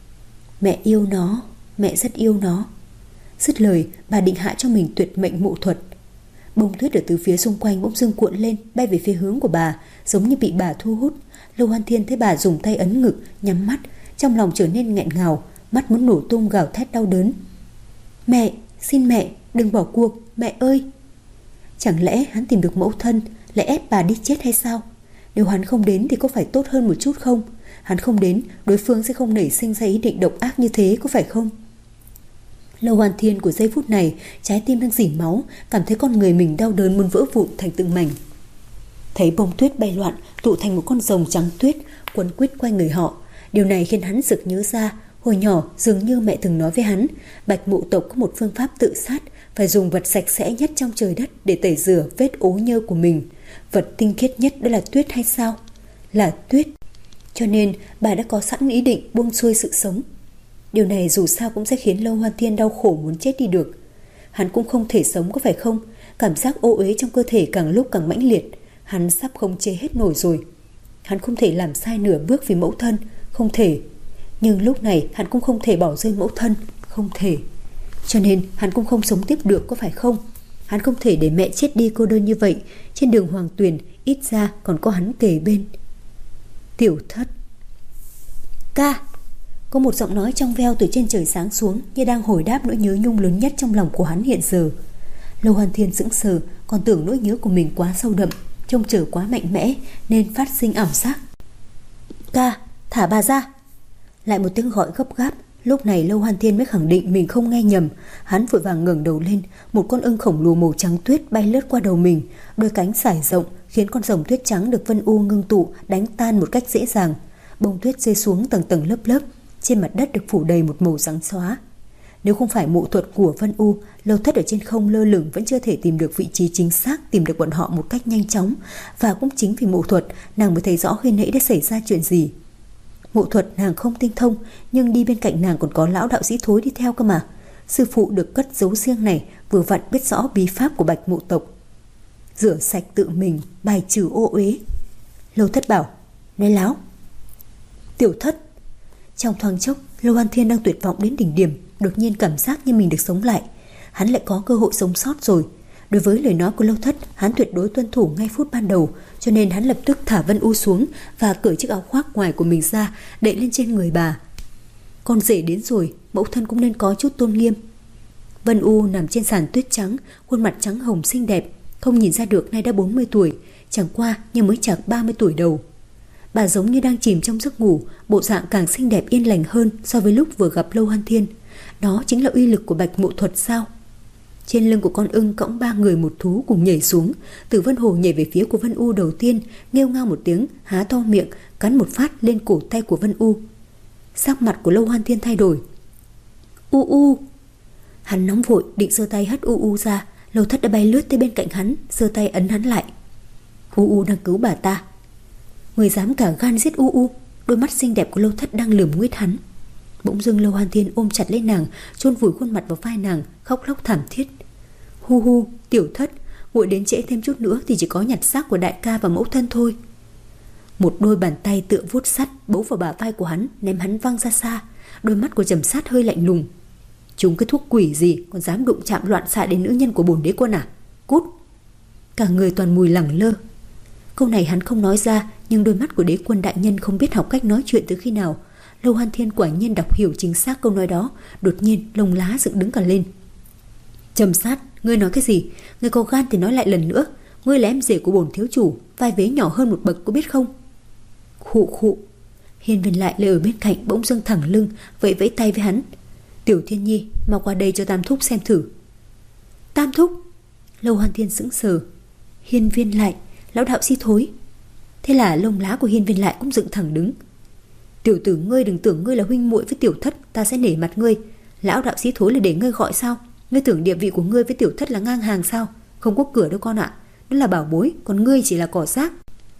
Mẹ yêu nó, mẹ rất yêu nó. Dứt lời, bà định hạ cho mình tuyệt mệnh mộ thuật. Bông tuyết ở từ phía xung quanh bỗng dưng cuộn lên, bay về phía hướng của bà, giống như bị bà thu hút. Lâu Hoan Thiên thấy bà dùng tay ấn ngực, nhắm mắt, trong lòng trở nên nghẹn ngào, mắt muốn nổ tung gào thét đau đớn. Mẹ, xin mẹ, đừng bỏ cuộc, mẹ ơi. Chẳng lẽ hắn tìm được mẫu thân, lại ép bà đi chết hay sao? Nếu hắn không đến thì có phải tốt hơn một chút không? Hắn không đến, đối phương sẽ không nảy sinh ra ý định độc ác như thế, có phải không? Lâu Hoan Thiên của giây phút này, trái tim đang rỉ máu, cảm thấy con người mình đau đớn muốn vỡ vụn thành từng mảnh. Thấy bông tuyết bay loạn, tụ thành một con rồng trắng tuyết, quấn quýt quanh người họ. Điều này khiến hắn sực nhớ ra, hồi nhỏ dường như mẹ từng nói với hắn, Bạch Mộ tộc có một phương pháp tự sát, phải dùng vật sạch sẽ nhất trong trời đất để tẩy rửa vết ố nhơ của mình. Vật tinh khiết nhất đó là tuyết hay sao? Là tuyết. Cho nên bà đã có sẵn ý định buông xuôi sự sống. Điều này dù sao cũng sẽ khiến Lâu Hoan Thiên đau khổ muốn chết đi được. Hắn cũng không thể sống, có phải không? Cảm giác ô uế trong cơ thể càng lúc càng mãnh liệt. Hắn sắp không chế hết nổi rồi. Hắn không thể làm sai nửa bước vì mẫu thân, không thể. Nhưng lúc này hắn cũng không thể bỏ rơi mẫu thân, không thể. Cho nên hắn cũng không sống tiếp được, có phải không? Hắn không thể để mẹ chết đi cô đơn như vậy. Trên đường Hoàng Tuyền ít ra còn có hắn kề bên. Tiểu Thất. Ca. Có một giọng nói trong veo từ trên trời sáng xuống, như đang hồi đáp nỗi nhớ nhung lớn nhất trong lòng của hắn hiện giờ. Lâu Hoan Thiên sững sờ, còn tưởng nỗi nhớ của mình quá sâu đậm, trông chờ quá mạnh mẽ nên phát sinh ảo giác. Ca, thả bà ra. Lại một tiếng gọi gấp gáp. Lúc này Lâu Hoan Thiên mới khẳng định mình không nghe nhầm. Hắn vội vàng ngẩng đầu lên, một con ưng khổng lồ màu trắng tuyết bay lướt qua đầu mình, đôi cánh sải rộng khiến con rồng tuyết trắng được Vân U ngưng tụ đánh tan một cách dễ dàng. Bông tuyết rơi xuống tầng tầng lớp lớp, trên mặt đất được phủ đầy một màu trắng xóa. Nếu không phải mộ thuật của Vân U, Lâu Thất ở trên không lơ lửng vẫn chưa thể tìm được vị trí chính xác, tìm được bọn họ một cách nhanh chóng. Và cũng chính vì mộ thuật, nàng mới thấy rõ khi nãy đã xảy ra chuyện gì. Mộ thuật nàng không tinh thông, nhưng đi bên cạnh nàng còn có lão đạo sĩ Thối đi theo cơ mà. Sư phụ được cất giấu riêng này vừa vặn biết rõ bí pháp của Bạch Mộ tộc. Rửa sạch tự mình, bài trừ ô uế. Lâu Thất bảo, nói láo. Tiểu Thất. Trong thoáng chốc, Lâu Hoan Thiên đang tuyệt vọng đến đỉnh điểm, đột nhiên cảm giác như mình được sống lại. Hắn lại có cơ hội sống sót rồi. Đối với lời nói của Lâu Thất, hắn tuyệt đối tuân thủ ngay phút ban đầu, cho nên hắn lập tức thả Vân U xuống và cởi chiếc áo khoác ngoài của mình ra, đậy lên trên người bà. Con rể đến rồi, mẫu thân cũng nên có chút tôn nghiêm. Vân U nằm trên sàn tuyết trắng, khuôn mặt trắng hồng xinh đẹp, không nhìn ra được nay đã bốn mươi tuổi, chẳng qua nhưng mới chạc ba mươi tuổi đầu. Bà giống như đang chìm trong giấc ngủ, bộ dạng càng xinh đẹp yên lành hơn so với lúc vừa gặp Lâu Hoan Thiên. Đó chính là uy lực của Bạch Mộ thuật sao? Trên lưng của con ưng cõng ba người một thú cùng nhảy xuống. Tử Vân Hồ nhảy về phía của Vân U đầu tiên, nghêu ngao một tiếng, há to miệng, cắn một phát lên cổ tay của Vân U. Sắc mặt của Lâu Hoan Thiên thay đổi. U U. Hắn nóng vội định giơ tay hất U U ra. Lâu Thất đã bay lướt tới bên cạnh hắn, giơ tay ấn hắn lại. U U đang cứu bà ta. Người dám cả gan giết U U. Đôi mắt xinh đẹp của Lâu Thất đang lườm nguyết hắn. Bỗng dưng Lâu Hoan Thiên ôm chặt lấy nàng, chôn vùi khuôn mặt vào vai nàng, khóc lóc thảm thiết. Hu hu, Tiểu Thất, nguội đến trễ thêm chút nữa thì chỉ có nhặt xác của đại ca và mẫu thân thôi. Một đôi bàn tay tựa vuốt sắt bấu vào bả vai của hắn, ném hắn văng ra xa. Đôi mắt của Trầm Sát hơi lạnh lùng. Chúng cái thuốc quỷ gì còn dám đụng chạm loạn xạ đến nữ nhân của bổn đế quân à? Cút! Cả người toàn mùi lẳng lơ. Câu này hắn không nói ra, nhưng đôi mắt của đế quân đại nhân không biết học cách nói chuyện từ khi nào. Lâu Hoan Thiên quả nhiên đọc hiểu chính xác câu nói đó. Đột nhiên lông lá dựng đứng cả lên. Trầm Sát, ngươi nói cái gì? Ngươi có gan thì nói lại lần nữa. Ngươi là em rể của bổn thiếu chủ, vai vế nhỏ hơn một bậc, có biết không? Khụ khụ. Hiên Viên Lại lại ở bên cạnh bỗng dâng thẳng lưng, vẫy vẫy tay với hắn. Tiểu Thiên Nhi, mau qua đây cho Tam Thúc xem thử. Tam Thúc? Lâu Hoan Thiên sững sờ. Hiên Viên Lại, lão đạo sĩ thối. Thế là lông lá của Hiên Viên Lại cũng dựng thẳng đứng. Tiểu tử ngươi đừng tưởng ngươi là huynh muội với tiểu thất, ta sẽ nể mặt ngươi. Lão đạo sĩ thối là để ngươi gọi sao? Ngươi tưởng địa vị của ngươi với tiểu thất là ngang hàng sao? Không có cửa đâu con ạ. Đó là bảo bối, còn ngươi chỉ là cỏ rác.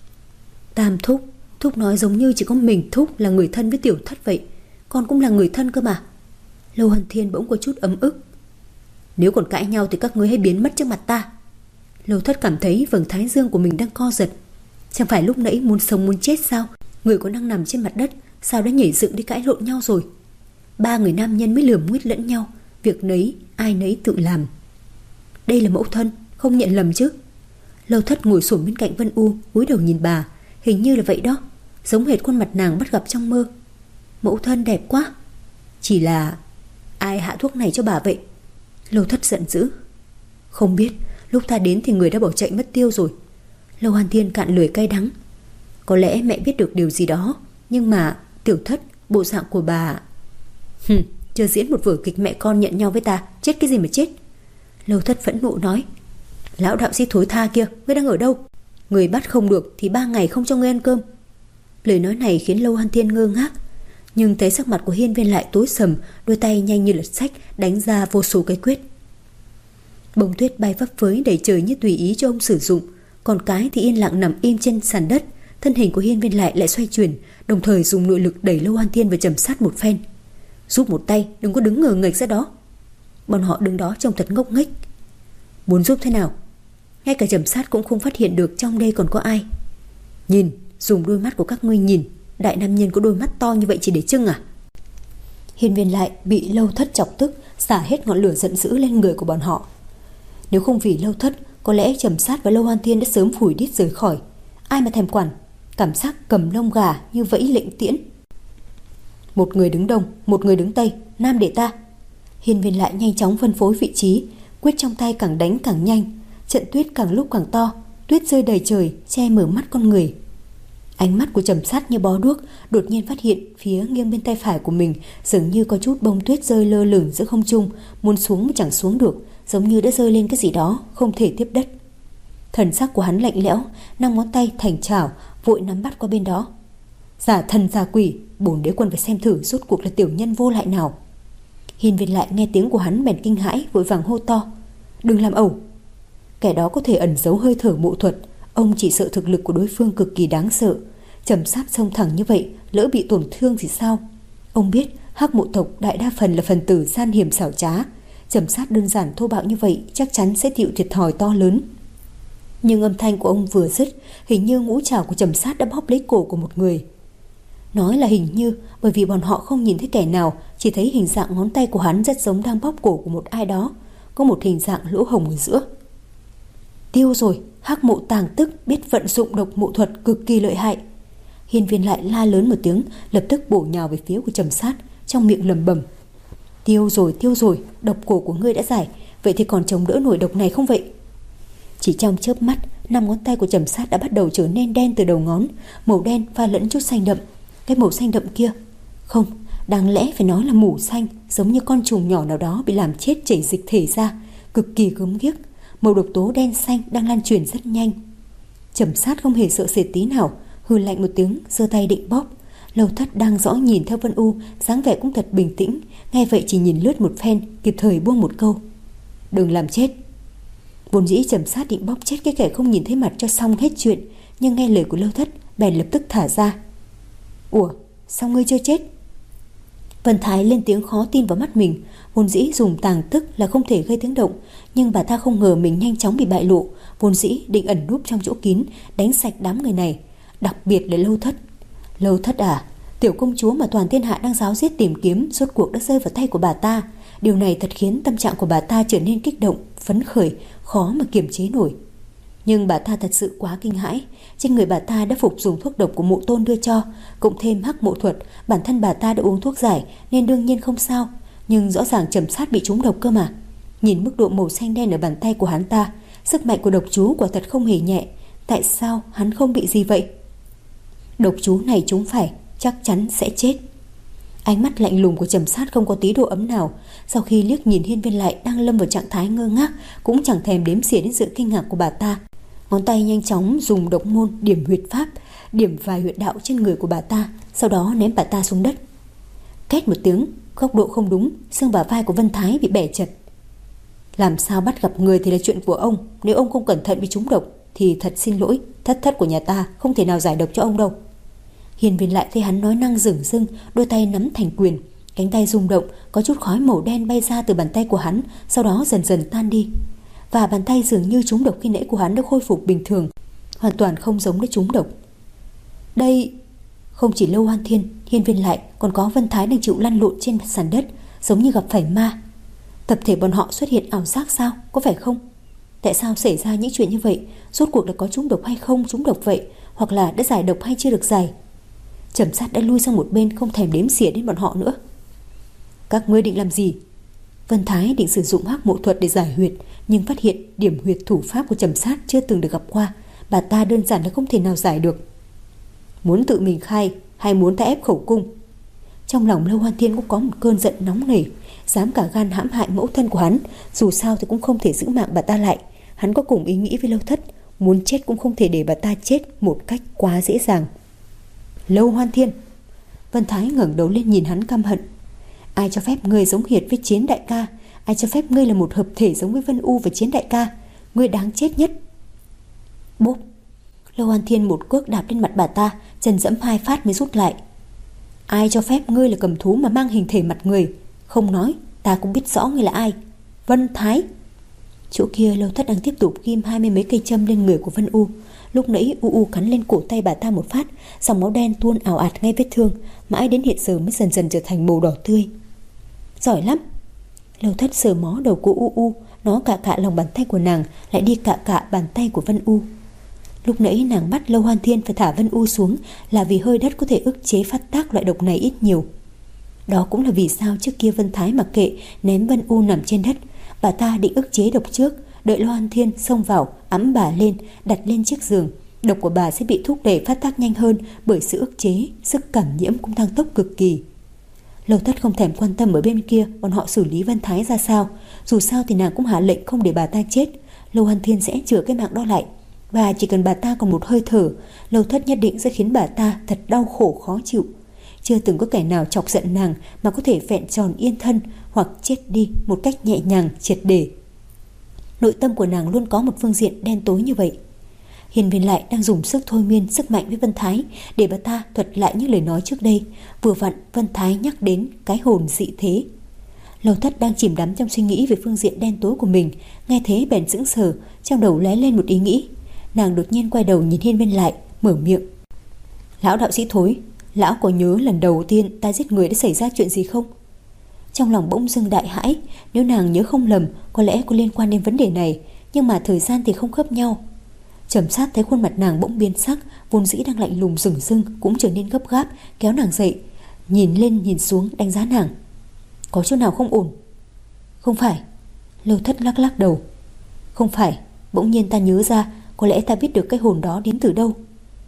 Tam Thúc, Thúc nói giống như chỉ có mình Thúc là người thân với tiểu thất vậy. Con cũng là người thân cơ mà. Lâu Hoan Thiên bỗng có chút ấm ức. Nếu còn cãi nhau thì các ngươi hãy biến mất trước mặt ta. Lâu Thất cảm thấy vầng thái dương của mình đang co giật. Chẳng phải lúc nãy muốn sống muốn chết sao? Người có đang nằm trên mặt đất, sao đã nhảy dựng đi cãi lộn nhau rồi? Ba người nam nhân mới lườm nguýt lẫn nhau, việc nấy ai nấy tự làm. Đây là mẫu thân, không nhận lầm chứ? Lâu Thất ngồi xổm bên cạnh Vân U, cúi đầu nhìn bà, hình như là vậy đó, giống hệt khuôn mặt nàng bắt gặp trong mơ. Mẫu thân đẹp quá. Chỉ là ai hạ thuốc này cho bà vậy? Lâu Thất giận dữ. Không biết, lúc ta đến thì người đã bỏ chạy mất tiêu rồi. Lâu Hoan Thiên cạn lời cay đắng. Có lẽ mẹ biết được điều gì đó, nhưng mà tiểu thất, bộ dạng của bà... Hừm, chưa diễn một vở kịch mẹ con nhận nhau với ta, chết cái gì mà chết. Lâu Thất phẫn nộ nói. Lão đạo sĩ thối tha kia, ngươi đang ở đâu? Người bắt không được thì ba ngày không cho ngươi ăn cơm. Lời nói này khiến Lâu Hoan Thiên ngơ ngác, nhưng thấy sắc mặt của Hiên Viên Lại tối sầm, đôi tay nhanh như lật sách đánh ra vô số cái quyết. Bông tuyết bay phấp phới đầy trời như tùy ý cho ông sử dụng, còn cái thì yên lặng nằm im trên sàn đất. Thân hình của Hiên Viên Lại lại xoay chuyển, đồng thời dùng nội lực đẩy Lâu Hoan Thiên và Trầm Sát một phen. Giúp một tay, đừng có đứng ngờ nghệch ra đó. Bọn họ đứng đó trông thật ngốc nghếch. Muốn giúp thế nào? Ngay cả Trầm Sát cũng không phát hiện được trong đây còn có ai. Nhìn, dùng đôi mắt của các ngươi nhìn. Đại nam nhân có đôi mắt to như vậy chỉ để trưng à? Hiên Viên Lại bị Lâu Thất chọc tức, xả hết ngọn lửa giận dữ lên người của bọn họ. Nếu không vì Lâu Thất, có lẽ Trầm Sát và Lâu Hoan Thiên đã sớm phủi đít rời khỏi. Ai mà thèm quản. Cảm giác cầm lông gà như vẫy lệnh tiễn. Một người đứng đông, một người đứng tây, nam để ta. Hiên Viên Lại nhanh chóng phân phối vị trí, quyết trong tay càng đánh càng nhanh. Trận tuyết càng lúc càng to, tuyết rơi đầy trời, che mở mắt con người. Ánh mắt của Trầm Sát như bó đuốc, đột nhiên phát hiện phía nghiêng bên tay phải của mình dường như có chút bông tuyết rơi lơ lửng giữa không trung, muốn xuống mà chẳng xuống được, giống như đã rơi lên cái gì đó không thể tiếp đất. Thần sắc của hắn lạnh lẽo, năm ngón tay thành chảo vội nắm bắt qua bên đó. Giả thần giả quỷ, bổn đế quân phải xem thử rốt cuộc là tiểu nhân vô lại nào. Hiên Viên Lại nghe tiếng của hắn bèn kinh hãi, vội vàng hô to. Đừng làm ẩu. Kẻ đó có thể ẩn giấu hơi thở mộ thuật, ông chỉ sợ thực lực của đối phương cực kỳ đáng sợ. Trầm Sát xông thẳng như vậy, lỡ bị tổn thương thì sao? Ông biết Hắc Mộ tộc đại đa phần là phần tử gian hiểm xảo trá. Trầm Sát đơn giản thô bạo như vậy chắc chắn sẽ chịu thiệt thòi to lớn. Nhưng âm thanh của ông vừa dứt, hình như ngũ trảo của Trầm Sát đã bóp lấy cổ của một người. Nói là hình như bởi vì bọn họ không nhìn thấy kẻ nào, chỉ thấy hình dạng ngón tay của hắn rất giống đang bóp cổ của một ai đó, có một hình dạng lỗ hổng ở giữa. Tiêu rồi, Hắc Mộ tàng tức biết vận dụng độc mộ thuật cực kỳ lợi hại. Hiên Viên Lại la lớn một tiếng, lập tức bổ nhào về phía của Trầm Sát, trong miệng lẩm bẩm. Tiêu rồi, tiêu rồi, độc cổ của ngươi đã giải, vậy thì còn chống đỡ nổi độc này không vậy? Chỉ trong chớp mắt, năm ngón tay của Trầm Sát đã bắt đầu trở nên đen từ đầu ngón, màu đen pha lẫn chút xanh đậm. Cái màu xanh đậm kia, không, đáng lẽ phải nói là mủ xanh, giống như con trùng nhỏ nào đó bị làm chết chảy dịch thể ra, cực kỳ gớm ghiếc. Màu độc tố đen xanh đang lan truyền rất nhanh. Trầm Sát không hề sợ sệt tí nào, hừ lạnh một tiếng, giơ tay định bóp. Lâu Thất đang dõi nhìn theo Vân U, dáng vẻ cũng thật bình tĩnh, nghe vậy chỉ nhìn lướt một phen, kịp thời buông một câu. Đừng làm chết. Vốn dĩ Trầm Sát định bóp chết cái kẻ không nhìn thấy mặt cho xong hết chuyện, nhưng nghe lời của Lâu Thất, bèn lập tức thả ra. Ủa, sao ngươi chưa chết? Vân Thái lên tiếng khó tin vào mắt mình. Vốn dĩ dùng tàng tức là không thể gây tiếng động, nhưng bà ta không ngờ mình nhanh chóng bị bại lộ. Vốn dĩ định ẩn núp trong chỗ kín, đánh sạch đám người này, đặc biệt là Lâu Thất. Lâu Thất à, tiểu công chúa mà toàn thiên hạ đang ráo riết tìm kiếm rốt cuộc đã rơi vào tay của bà ta. Điều này thật khiến tâm trạng của bà ta trở nên kích động, phấn khởi, khó mà kiềm chế nổi. Nhưng bà ta thật sự quá kinh hãi. Trên người bà ta đã phục dùng thuốc độc của mụ Tôn đưa cho, cộng thêm hắc mộ thuật. Bản thân bà ta đã uống thuốc giải nên đương nhiên không sao. Nhưng rõ ràng Trầm Sát bị trúng độc cơ mà. Nhìn mức độ màu xanh đen ở bàn tay của hắn ta, sức mạnh của độc chú quả thật không hề nhẹ. Tại sao hắn không bị gì vậy? Độc chú này trúng phải chắc chắn sẽ chết. Ánh mắt lạnh lùng của Trầm Sát không có tí độ ấm nào. Sau khi liếc nhìn Hiên Viên Lại đang lâm vào trạng thái ngơ ngác, cũng chẳng thèm đếm xỉa đến sự kinh ngạc của bà ta. Ngón tay nhanh chóng dùng độc môn điểm huyệt pháp, điểm vài huyệt đạo trên người của bà ta, sau đó ném bà ta xuống đất. Két một tiếng, góc độ không đúng, xương bả vai của Vân Thái bị bẻ chật. Làm sao bắt gặp người thì là chuyện của ông. Nếu ông không cẩn thận bị trúng độc thì thật xin lỗi, thất thất của nhà ta không thể nào giải độc cho ông đâu. Hiên Viên Lại thấy hắn nói năng dửng dưng, đôi tay nắm thành quyền, cánh tay rung động, có chút khói màu đen bay ra từ bàn tay của hắn, sau đó dần dần tan đi. Và bàn tay dường như trúng độc khi nãy của hắn đã khôi phục bình thường, hoàn toàn không giống với trúng độc. Đây không chỉ Lâu Hoan Thiên, Hiên Viên Lại, còn có Vân Thái đang chịu lăn lộn trên sàn đất, giống như gặp phải ma. Tập thể bọn họ xuất hiện ảo giác sao, có phải không? Tại sao xảy ra những chuyện như vậy? Rốt cuộc là có trúng độc hay không trúng độc vậy, hoặc là đã giải độc hay chưa được giải? Trầm Sát đã lui sang một bên, không thèm đếm xỉa đến bọn họ nữa. Các ngươi định làm gì? Vân Thái định sử dụng hắc mộ thuật để giải huyệt, nhưng phát hiện điểm huyệt thủ pháp của Trầm Sát chưa từng được gặp qua. Bà ta đơn giản là không thể nào giải được. Muốn tự mình khai hay muốn ta ép khẩu cung? Trong lòng Lâu Hoan Thiên cũng có một cơn giận nóng nảy, dám cả gan hãm hại mẫu thân của hắn. Dù sao thì cũng không thể giữ mạng bà ta lại. Hắn có cùng ý nghĩ với Lâu Thất, muốn chết cũng không thể để bà ta chết một cách quá dễ dàng. Lâu Hoan Thiên. Vân Thái ngẩng đầu lên nhìn hắn căm hận. Ai cho phép ngươi giống hiệt với Chiến đại ca? Ai cho phép ngươi là một hợp thể giống với Vân U và Chiến đại ca? Ngươi đáng chết nhất. Bốp. Lâu Hoan Thiên một cước đạp lên mặt bà ta, chân dẫm hai phát mới rút lại. Ai cho phép ngươi là cầm thú mà mang hình thể mặt người? Không nói, ta cũng biết rõ ngươi là ai. Vân Thái. Chỗ kia Lâu Thất đang tiếp tục ghim hai mươi mấy cây châm lên người của Vân U. Lúc nãy U U cắn lên cổ tay bà ta một phát, dòng máu đen tuôn ảo ạt ngay vết thương, mãi đến hiện giờ mới dần dần trở thành màu đỏ tươi. Giỏi lắm. Lâu Thất sờ mó đầu của U U, nó cạ cạ lòng bàn tay của nàng, lại đi cạ cạ bàn tay của Vân U. Lúc nãy nàng bắt Lâu Hoan Thiên phải thả Vân U xuống là vì hơi đất có thể ức chế phát tác loại độc này ít nhiều. Đó cũng là vì sao trước kia Vân Thái mặc kệ ném Vân U nằm trên đất. Bà ta định ức chế độc trước, đợi Lâu Hoan Thiên xông vào ẵm bà lên, đặt lên chiếc giường. Độc của bà sẽ bị thúc đẩy phát tác nhanh hơn, bởi sự ức chế, sức cảm nhiễm cũng tăng tốc cực kỳ. Lâu Thất không thèm quan tâm ở bên kia bọn họ xử lý Vân Thái ra sao. Dù sao thì nàng cũng hạ lệnh không để bà ta chết. Lâu Hoan Thiên sẽ chữa cái mạng đó lại, và chỉ cần bà ta còn một hơi thở, Lâu Thất nhất định sẽ khiến bà ta thật đau khổ khó chịu. Chưa từng có kẻ nào chọc giận nàng mà có thể vẹn tròn yên thân hoặc chết đi một cách nhẹ nhàng triệt để. Nội tâm của nàng luôn có một phương diện đen tối như vậy. Hiên Viên Lại đang dùng sức thôi miên sức mạnh với Vân Thái để bà ta thuật lại những lời nói trước đây. Vừa vặn Vân Thái nhắc đến cái hồn dị thế. Lâu Thất đang chìm đắm trong suy nghĩ về phương diện đen tối của mình, nghe thế bèn sững sờ, trong đầu lóe lên một ý nghĩ. Nàng đột nhiên quay đầu nhìn Hiên Viên Lại, mở miệng. Lão đạo sĩ thối, lão có nhớ lần đầu tiên ta giết người đã xảy ra chuyện gì không? Trong lòng bỗng dưng đại hãi. Nếu nàng nhớ không lầm, có lẽ có liên quan đến vấn đề này, nhưng mà thời gian thì không khớp nhau. Trầm Sát thấy khuôn mặt nàng bỗng biến sắc, vốn dĩ đang lạnh lùng rừng rưng cũng trở nên gấp gáp, kéo nàng dậy, nhìn lên nhìn xuống đánh giá nàng. Có chỗ nào không ổn? Không phải. Lâu Thất lắc lắc đầu. Không phải. Bỗng nhiên ta nhớ ra, có lẽ ta biết được cái hồn đó đến từ đâu.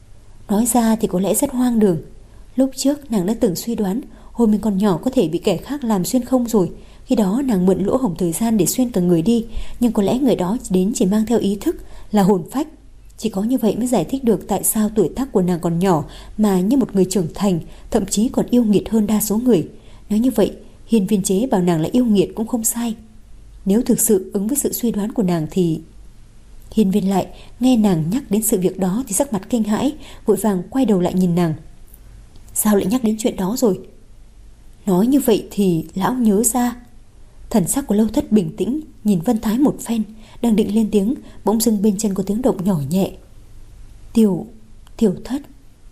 Nói ra thì có lẽ rất hoang đường. Lúc trước nàng đã từng suy đoán hồi mình còn nhỏ có thể bị kẻ khác làm xuyên không rồi. Khi đó nàng mượn lỗ hổng thời gian để xuyên cả người đi, nhưng có lẽ người đó đến chỉ mang theo ý thức là hồn phách. Chỉ có như vậy mới giải thích được tại sao tuổi tác của nàng còn nhỏ mà như một người trưởng thành, thậm chí còn yêu nghiệt hơn đa số người. Nói như vậy, Hiên Viên Chế bảo nàng là yêu nghiệt cũng không sai. Nếu thực sự ứng với sự suy đoán của nàng thì... Hiên Viên Lại nghe nàng nhắc đến sự việc đó thì sắc mặt kinh hãi, vội vàng quay đầu lại nhìn nàng. Sao lại nhắc đến chuyện đó rồi? Nói như vậy thì lão nhớ ra. Thần sắc của Lâu Thất bình tĩnh, nhìn Vân Thái một phen, đang định lên tiếng, bỗng dưng bên chân có tiếng động nhỏ nhẹ. Tiểu... Tiểu Thất.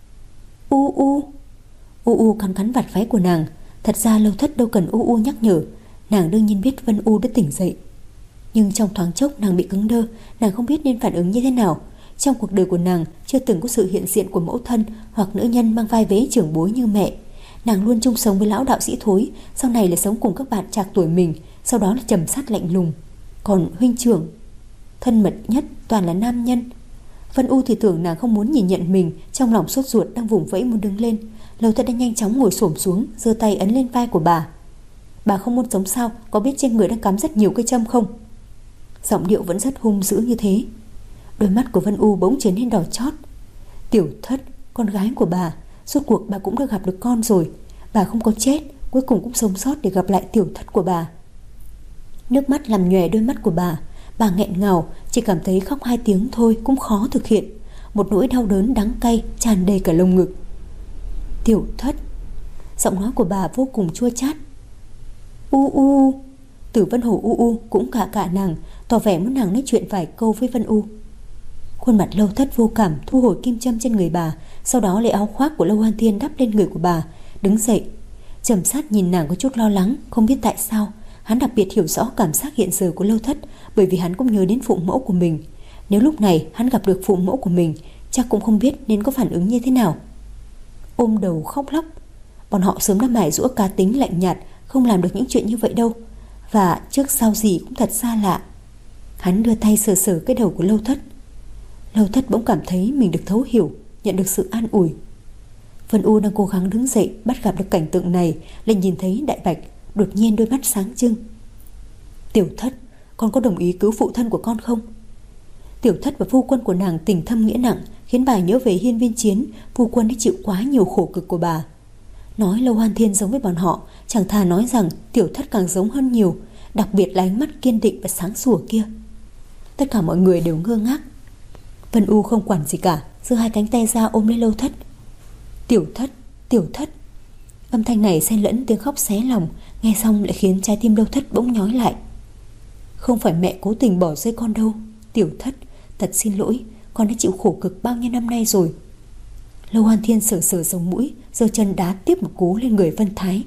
U u. U u cắn cắn vạt váy của nàng. Thật ra Lâu Thất đâu cần u u nhắc nhở. Nàng đương nhiên biết Vân U đã tỉnh dậy, nhưng trong thoáng chốc nàng bị cứng đơ. Nàng không biết nên phản ứng như thế nào. Trong cuộc đời của nàng chưa từng có sự hiện diện của mẫu thân hoặc nữ nhân mang vai vế trưởng bối như mẹ. Nàng luôn chung sống với lão đạo sĩ Thối, sau này là sống cùng các bạn trạc tuổi mình, sau đó là trầm sát lạnh lùng. Còn huynh trưởng thân mật nhất toàn là nam nhân. Vân U thì tưởng nàng không muốn nhìn nhận mình, trong lòng sốt ruột đang vùng vẫy muốn đứng lên. Lâu Thất đã nhanh chóng ngồi xổm xuống, giơ tay ấn lên vai của bà. Bà không muốn sống sao? Có biết trên người đang cắm rất nhiều cây châm không? Giọng điệu vẫn rất hung dữ như thế. Đôi mắt của Vân U bỗng trở nên đỏ chót. Tiểu Thất, con gái của bà, rốt cuộc bà cũng đã gặp được con rồi. Bà không có chết, cuối cùng cũng sống sót để gặp lại Tiểu Thất của bà. Nước mắt làm nhòe đôi mắt của bà. Bà nghẹn ngào, chỉ cảm thấy khóc hai tiếng thôi cũng khó thực hiện. Một nỗi đau đớn đắng cay tràn đầy cả lồng ngực. Tiểu Thất. Giọng nói của bà vô cùng chua chát. U u. Tử Vân Hổ u u cũng cả cả nàng, tỏ vẻ muốn nàng nói chuyện vài câu với Vân U. Khuôn mặt Lâu Thất vô cảm thu hồi kim châm trên người bà, sau đó lấy áo khoác của Lâu Hoan Thiên đắp lên người của bà, đứng dậy. Trầm Sát nhìn nàng có chút lo lắng, không biết tại sao. Hắn đặc biệt hiểu rõ cảm giác hiện giờ của Lâu Thất, bởi vì hắn cũng nhớ đến phụ mẫu của mình. Nếu lúc này hắn gặp được phụ mẫu của mình, chắc cũng không biết nên có phản ứng như thế nào. Ôm đầu khóc lóc. Bọn họ sớm đã mài giũa cá tính lạnh nhạt, không làm được những chuyện như vậy đâu. Và trước sau gì cũng thật xa lạ. Hắn đưa tay sờ sờ cái đầu của Lâu Thất. Lâu Thất bỗng cảm thấy mình được thấu hiểu, nhận được sự an ủi. Vân U đang cố gắng đứng dậy, bắt gặp được cảnh tượng này, lại nhìn thấy Đại Bạch, đột nhiên đôi mắt sáng trưng. Tiểu Thất, con có đồng ý cứu phụ thân của con không? Tiểu Thất và phu quân của nàng tình thâm nghĩa nặng, khiến bà nhớ về hiên viên chiến. Phu quân đã chịu quá nhiều khổ cực của bà. Nói Lâu Hoan Thiên giống với bọn họ, chẳng thà nói rằng Tiểu Thất càng giống hơn nhiều, đặc biệt là ánh mắt kiên định và sáng sủa kia. Tất cả mọi người đều ngơ ngác. Vân U không quản gì cả, giơ hai cánh tay ra ôm lấy Lâu Thất. Tiểu Thất, Tiểu Thất. Âm thanh này xen lẫn tiếng khóc xé lòng, nghe xong lại khiến trái tim Lâu Thất bỗng nhói lại. Không phải mẹ cố tình bỏ rơi con đâu. Tiểu Thất, thật xin lỗi, con đã chịu khổ cực bao nhiêu năm nay rồi. Lâu Hoan Thiên sờ sờ sống mũi, giơ chân đá tiếp một cú lên người Vân Thái.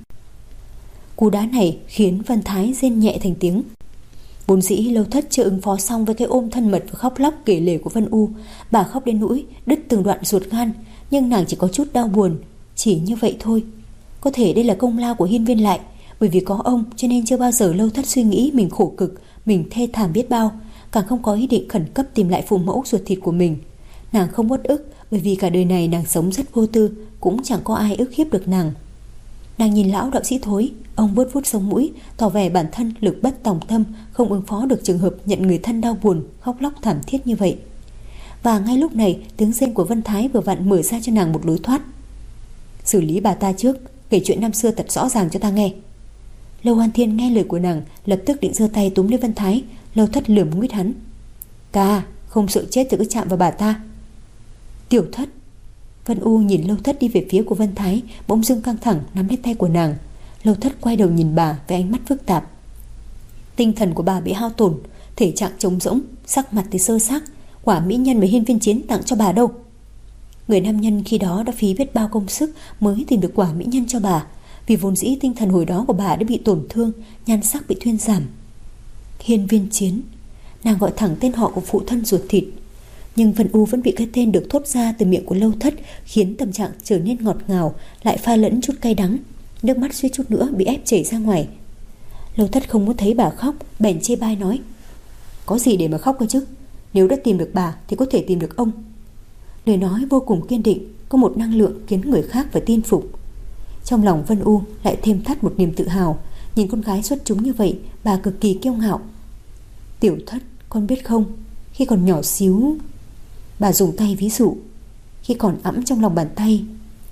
Cú đá này khiến Vân Thái rên nhẹ thành tiếng. Vốn dĩ Lâu Thất chưa ứng phó xong với cái ôm thân mật và khóc lóc kể lể của Vân U. Bà khóc đến nỗi đứt từng đoạn ruột gan, nhưng nàng chỉ có chút đau buồn, chỉ như vậy thôi. Có thể đây là công lao của hiên viên lại, bởi vì có ông cho nên chưa bao giờ Lâu Thất suy nghĩ mình khổ cực, mình thê thảm biết bao, càng không có ý định khẩn cấp tìm lại phụ mẫu ruột thịt của mình. Nàng không uất ức, bởi vì cả đời này nàng sống rất vô tư, cũng chẳng có ai ức hiếp được nàng. Nàng nhìn lão đạo sĩ Thối, ông vuốt vuốt sống mũi, tỏ vẻ bản thân lực bất tòng tâm, không ứng phó được trường hợp nhận người thân đau buồn, khóc lóc thảm thiết như vậy. Và ngay lúc này, tiếng rên của Vân Thái vừa vặn mở ra cho nàng một lối thoát. Xử lý bà ta trước, kể chuyện năm xưa thật rõ ràng cho ta nghe. Lâu Hoan Thiên nghe lời của nàng, lập tức định giơ tay túm lấy Vân Thái. Lâu Thất lườm nguyết hắn. Ca, không sợ chết thì cứ chạm vào bà ta. Tiểu Thất. Vân U nhìn Lâu Thất đi về phía của Vân Thái, bỗng dưng căng thẳng nắm lấy tay của nàng. Lâu Thất quay đầu nhìn bà với ánh mắt phức tạp. Tinh thần của bà bị hao tổn, thể trạng trống rỗng, sắc mặt thì sơ xác. Quả mỹ nhân mà hiên viên chiến tặng cho bà đâu? Người nam nhân khi đó đã phí biết bao công sức mới tìm được quả mỹ nhân cho bà, vì vốn dĩ tinh thần hồi đó của bà đã bị tổn thương, nhan sắc bị thuyên giảm. Hiên viên chiến. Nàng gọi thẳng tên họ của phụ thân ruột thịt. Nhưng Vân U vẫn bị cái tên được thốt ra từ miệng của Lâu Thất khiến tâm trạng trở nên ngọt ngào, lại pha lẫn chút cay đắng. Nước mắt suýt chút nữa bị ép chảy ra ngoài. Lâu Thất không muốn thấy bà khóc, bèn chê bai nói. Có gì để mà khóc cơ chứ? Nếu đã tìm được bà thì có thể tìm được ông. Lời nói vô cùng kiên định, có một năng lượng khiến người khác phải tin phục. Trong lòng Vân U lại thêm thắt một niềm tự hào. Nhìn con gái xuất chúng như vậy, bà cực kỳ kiêu ngạo. Tiểu Thất, con biết không, khi còn nhỏ xíu, bà dùng tay ví dụ, khi còn ẵm trong lòng bàn tay,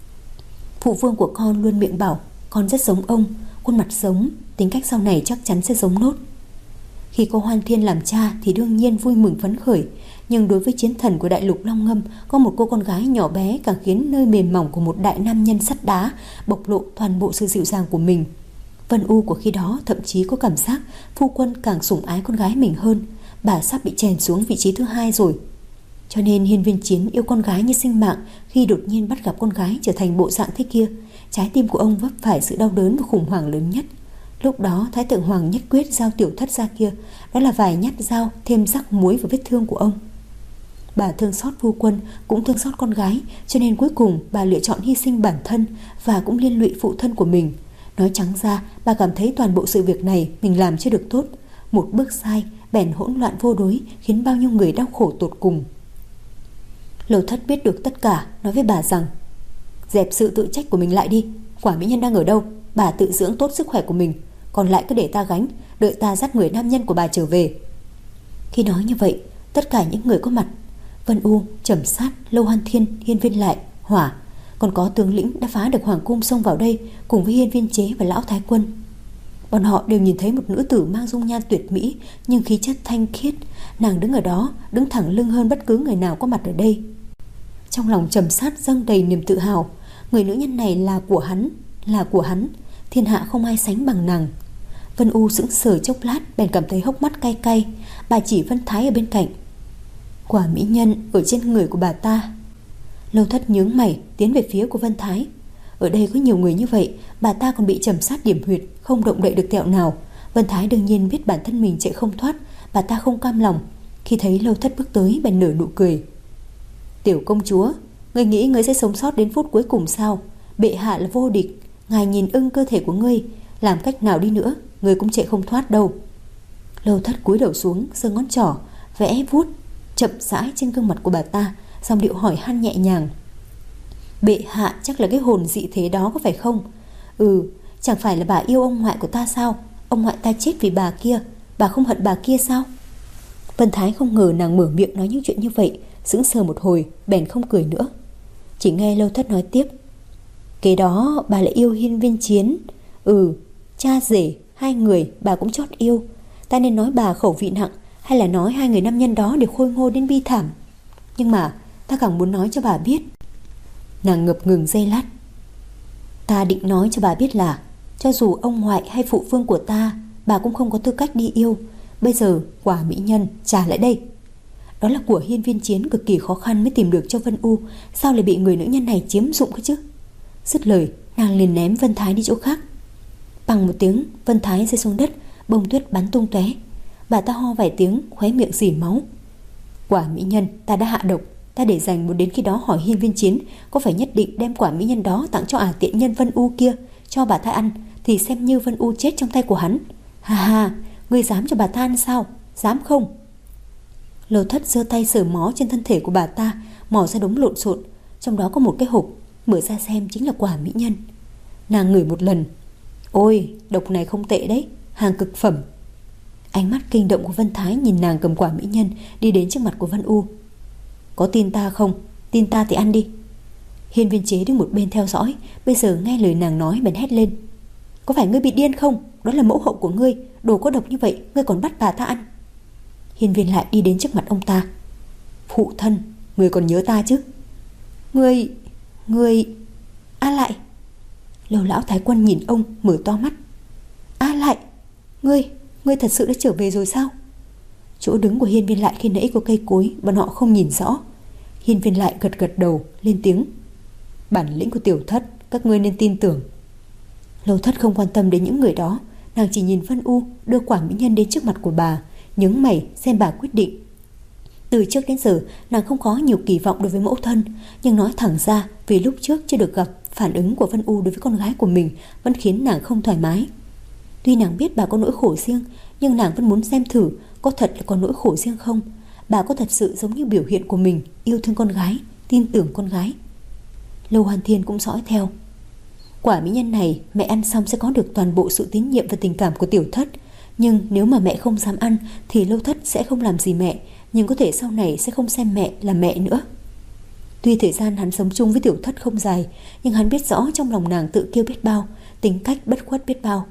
phụ vương của con luôn miệng bảo con rất giống ông, khuôn mặt giống, tính cách sau này chắc chắn sẽ giống nốt. Khi có Hoan Thiên làm cha thì đương nhiên vui mừng phấn khởi, nhưng đối với chiến thần của đại lục Long Ngâm, có một cô con gái nhỏ bé càng khiến nơi mềm mỏng của một đại nam nhân sắt đá bộc lộ toàn bộ sự dịu dàng của mình. Vân U của khi đó thậm chí có cảm giác phu quân càng sủng ái con gái mình hơn. Bà sắp bị chèn xuống vị trí thứ hai rồi. Cho nên hiên viên chiến yêu con gái như sinh mạng. Khi đột nhiên bắt gặp con gái trở thành bộ dạng thế kia, trái tim của ông vấp phải sự đau đớn và khủng hoảng lớn nhất. Lúc đó Thái Thượng Hoàng nhất quyết giao Tiểu Thất ra kia, đó là vài nhát dao thêm rắc muối vào vết thương của ông. Bà thương xót phu quân, cũng thương xót con gái, cho nên cuối cùng bà lựa chọn hy sinh bản thân và cũng liên lụy phụ thân của mình. Nói trắng ra, bà cảm thấy toàn bộ sự việc này mình làm chưa được tốt. Một bước sai bèn hỗn loạn vô đối, khiến bao nhiêu người đau khổ tột cùng. Lâu Thất biết được tất cả, nói với bà rằng: dẹp sự tự trách của mình lại đi. Quả mỹ nhân đang ở đâu, bà tự dưỡng tốt sức khỏe của mình, còn lại cứ để ta gánh, đợi ta dắt người nam nhân của bà trở về. Khi nói như vậy, tất cả những người có mặt, Vân U, Trầm Sát, Lâu Hàn Thiên, Hiên Viên Lại, Hỏa, còn có tướng lĩnh đã phá được hoàng cung xông vào đây cùng với Hiên Viên Chế và Lão Thái Quân. Bọn họ đều nhìn thấy một nữ tử mang dung nhan tuyệt mỹ nhưng khí chất thanh khiết. Nàng đứng ở đó, đứng thẳng lưng hơn bất cứ người nào có mặt ở đây. Trong lòng Trầm Sát dâng đầy niềm tự hào. Người nữ nhân này là của hắn, là của hắn, thiên hạ không ai sánh bằng nàng. Vân U sững sờ chốc lát, bèn cảm thấy hốc mắt cay cay. Bà chỉ Vân Thái ở bên cạnh. Quả mỹ nhân ở trên người của bà ta. Lâu Thất nhướng mày tiến về phía của Vân Thái. Ở đây có nhiều người như vậy, bà ta còn bị Trầm Sát điểm huyệt, không động đậy được tẹo nào. Vân Thái đương nhiên biết bản thân mình chạy không thoát. Bà ta không cam lòng. Khi thấy Lâu Thất bước tới, bèn nở nụ cười. Tiểu công chúa, ngươi nghĩ ngươi sẽ sống sót đến phút cuối cùng sao? Bệ hạ là vô địch, ngài nhìn ưng cơ thể của ngươi, làm cách nào đi nữa ngươi cũng chạy không thoát đâu. Lâu Thất cúi đầu xuống, giơ ngón trỏ vẽ vuốt chậm rãi trên gương mặt của bà ta, giọng điệu hỏi han nhẹ nhàng. Bệ hạ chắc là cái hồn dị thế đó có phải không? Ừ, chẳng phải là bà yêu ông ngoại của ta sao? Ông ngoại ta chết vì bà kia, bà không hận bà kia sao? Vân Thái không ngờ nàng mở miệng nói những chuyện như vậy, sững sờ một hồi, bèn không cười nữa. Chỉ nghe Lâu Thất nói tiếp. Kế đó bà lại yêu Hiên Viên Chiến. Ừ, cha rể hai người bà cũng chót yêu. Ta nên nói bà khẩu vị nặng, hay là nói hai người nam nhân đó đều khôi ngô đến bi thảm? Nhưng mà ta càng muốn nói cho bà biết. Nàng ngập ngừng giây lát. Ta định nói cho bà biết là cho dù ông ngoại hay phụ vương của ta, bà cũng không có tư cách đi yêu. Bây giờ quả mỹ nhân trả lại đây. Đó là của Hiên Viên Chiến, cực kỳ khó khăn mới tìm được cho Vân U, sao lại bị người nữ nhân này chiếm dụng cơ chứ? Dứt lời, nàng liền ném Vân Thái đi chỗ khác. Bằng một tiếng, Vân Thái rơi xuống đất, bông tuyết bắn tung tóe. Bà ta ho vài tiếng, khóe miệng rỉ máu. Quả mỹ nhân ta đã hạ độc, ta để dành muốn đến khi đó hỏi Hiên Viên Chiến có phải nhất định đem quả mỹ nhân đó tặng cho ả tiện nhân Vân U kia cho bà ta ăn, thì xem như Vân U chết trong tay của hắn. Ha ha, ngươi dám cho bà ta ăn sao? Dám không? Lâu Thất giơ tay sờ mó trên thân thể của bà ta, mò ra đống lộn xộn, trong đó có một cái hộp, mở ra xem chính là quả mỹ nhân. Nàng ngửi một lần. Ôi, độc này không tệ đấy, hàng cực phẩm. Ánh mắt kinh động của Vân Thái nhìn nàng cầm quả mỹ nhân đi đến trước mặt của Vân U. Có tin ta không? Tin ta thì ăn đi. Hiên Viên Chế đứng một bên theo dõi, bây giờ nghe lời nàng nói bèn hét lên. Có phải ngươi bị điên không? Đó là mẫu hậu của ngươi, đồ có độc như vậy ngươi còn bắt bà ta ăn. Hiên Viên Lại đi đến trước mặt ông ta. Phụ thân, ngươi còn nhớ ta chứ? Ngươi... ngươi... A Lại. Lâu Lão Thái Quân nhìn ông mở to mắt. A Lại, ngươi... ngươi thật sự đã trở về rồi sao? Chỗ đứng của Hiên Viên Lại khi nãy có cây cối, bọn họ không nhìn rõ. Hiên Viên Lại gật gật đầu, lên tiếng. Bản lĩnh của Tiểu Thất các ngươi nên tin tưởng. Lâu Thất không quan tâm đến những người đó, nàng chỉ nhìn Vân U đưa quả mỹ nhân đến trước mặt của bà, nhướng mày xem bà quyết định. Từ trước đến giờ nàng không có nhiều kỳ vọng đối với mẫu thân, nhưng nói thẳng ra vì lúc trước chưa được gặp, phản ứng của Vân U đối với con gái của mình vẫn khiến nàng không thoải mái. Tuy nàng biết bà có nỗi khổ riêng, nhưng nàng vẫn muốn xem thử có thật là có nỗi khổ riêng không. Bà có thật sự giống như biểu hiện của mình, yêu thương con gái, tin tưởng con gái. Lâu Hàn Thiên cũng dõi theo. Quả mỹ nhân này mẹ ăn xong sẽ có được toàn bộ sự tín nhiệm và tình cảm của Tiểu Thất. Nhưng nếu mà mẹ không dám ăn thì Lâu Thất sẽ không làm gì mẹ, nhưng có thể sau này sẽ không xem mẹ là mẹ nữa. Tuy thời gian hắn sống chung với Tiểu Thất không dài, nhưng hắn biết rõ trong lòng nàng tự kiêu biết bao, tính cách bất khuất biết bao.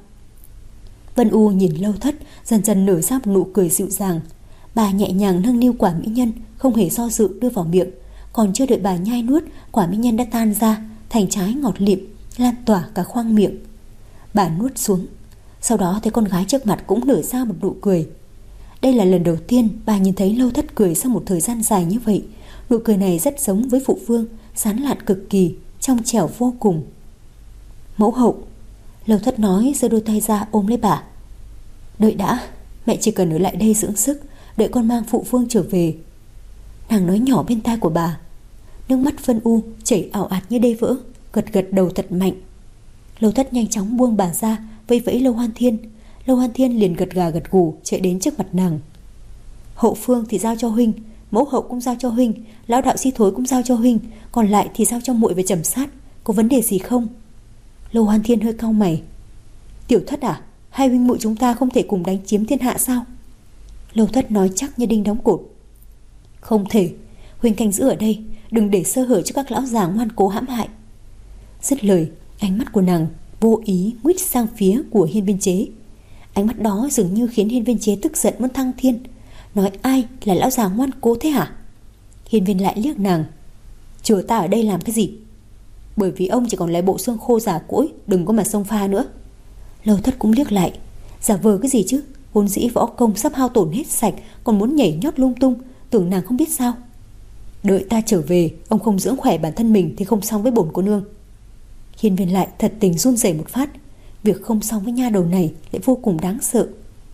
Vân U nhìn Lâu Thất, dần dần nở ra một nụ cười dịu dàng. Bà nhẹ nhàng nâng niu quả mỹ nhân, không hề do dự đưa vào miệng. Còn chưa đợi bà nhai nuốt, quả mỹ nhân đã tan ra thành trái ngọt lịm, lan tỏa cả khoang miệng. Bà nuốt xuống, sau đó thấy con gái trước mặt cũng nở ra một nụ cười. Đây là lần đầu tiên bà nhìn thấy Lâu Thất cười sau một thời gian dài như vậy. Nụ cười này rất giống với phụ vương, sán lạn cực kỳ, trong trẻo vô cùng. Mẫu hậu, Lâu Thất nói, giơ đôi tay ra ôm lấy bà. Đợi đã, mẹ chỉ cần ở lại đây dưỡng sức, đợi con mang phụ vương trở về. Nàng nói nhỏ bên tai của bà. Nước mắt Vân U chảy ảo ạt như đê vỡ, gật gật đầu thật mạnh. Lâu Thất nhanh chóng buông bà ra, vẫy vẫy Lâu Hoan Thiên. Lâu Hoan Thiên liền gật gà gật gù chạy đến trước mặt nàng. Hậu phương thì giao cho huynh, mẫu hậu cũng giao cho huynh, lão đạo Si Thối cũng giao cho huynh, còn lại thì giao cho muội và Trầm Sát. Có vấn đề gì không? Lâu Hoan Thiên hơi cau mày. Tiểu Thất à, hai huynh muội chúng ta không thể cùng đánh chiếm thiên hạ sao? Lâu Thất nói chắc như đinh đóng cột. Không thể, huynh canh giữ ở đây, đừng để sơ hở cho các lão già ngoan cố hãm hại. Dứt lời, ánh mắt của nàng vô ý nguýt sang phía của Hiên Viên Chế. Ánh mắt đó dường như khiến Hiên Viên Chế tức giận muốn thăng thiên. Nói ai là lão già ngoan cố thế hả? Hiên Viên lại liếc nàng. Chờ ta ở đây làm cái gì? Bởi vì ông chỉ còn lại bộ xương khô già cỗi, đừng có mà xông pha nữa. Lâu Thất cũng liếc lại. Giả vờ cái gì chứ? Vốn dĩ võ công sắp hao tổn hết sạch, còn muốn nhảy nhót lung tung, tưởng nàng không biết sao. Đợi ta trở về, ông không dưỡng khỏe bản thân mình thì không xong với bổn cô nương. Hiên Viên lại thật tình run rẩy một phát. Việc không xong với nha đầu này lại vô cùng đáng sợ.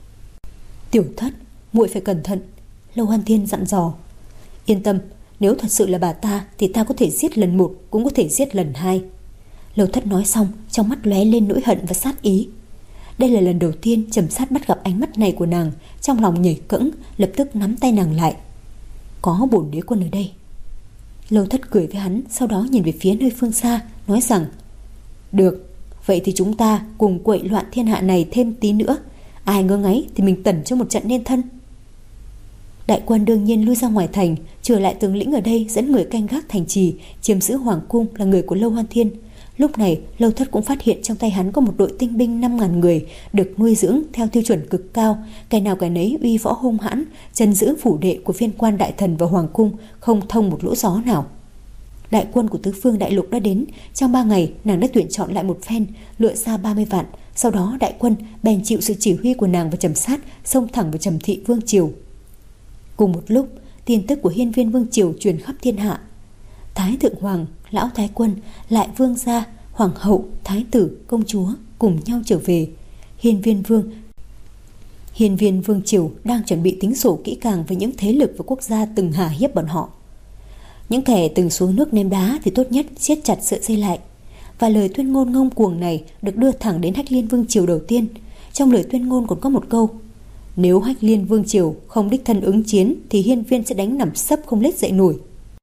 Tiểu Thất, muội phải cẩn thận. Lâu Hoan Thiên dặn dò. Yên tâm, nếu thật sự là bà ta thì ta có thể giết lần một, cũng có thể giết lần hai. Lâu Thất nói xong, trong mắt lóe lên nỗi hận và sát ý. Đây là lần đầu tiên Trầm Sát bắt gặp ánh mắt này của nàng, trong lòng nhảy cẫng, lập tức nắm tay nàng lại. Có bổn đế quân ở đây. Lâu Thất cười với hắn, sau đó nhìn về phía nơi phương xa, nói rằng: Được, vậy thì chúng ta cùng quậy loạn thiên hạ này thêm tí nữa. Ai ngơ ngáy thì mình tẩn cho một trận nên thân. Đại quân đương nhiên lui ra ngoài thành, trừ lại tướng lĩnh ở đây dẫn người canh gác thành trì, chiếm giữ hoàng cung là người của Lâu Hoan Thiên. Lúc này Lâu Thất cũng phát hiện trong tay hắn có một đội tinh binh năm ngàn người, được nuôi dưỡng theo tiêu chuẩn cực cao, cái nào cái nấy uy võ hung hãn, trấn giữ phủ đệ của viên quan đại thần và hoàng cung không thông một lỗ gió nào. Đại quân của tứ phương đại lục đã đến. Trong ba ngày nàng đã tuyển chọn lại một phen, lựa ra ba mươi vạn. Sau đó đại quân bèn chịu sự chỉ huy của nàng và Trầm Sát, xông thẳng vào Trầm Thị Vương triều. Cùng một lúc, tin tức của Hiên Viên Vương triều truyền khắp thiên hạ. Thái thượng hoàng, lão thái quân, lại vương gia, hoàng hậu, thái tử, công chúa cùng nhau trở về. Hiên Viên Vương Hiên Viên Vương triều đang chuẩn bị tính sổ kỹ càng với những thế lực và quốc gia từng hà hiếp bọn họ. Những kẻ từng xuống nước ném đá thì tốt nhất siết chặt sợi dây lại. Và lời tuyên ngôn ngông cuồng này được đưa thẳng đến Hách Liên Vương triều đầu tiên. Trong lời tuyên ngôn còn có một câu: nếu Hách Liên Vương triều không đích thân ứng chiến thì Hiên Viên sẽ đánh nằm sấp không lết dậy nổi.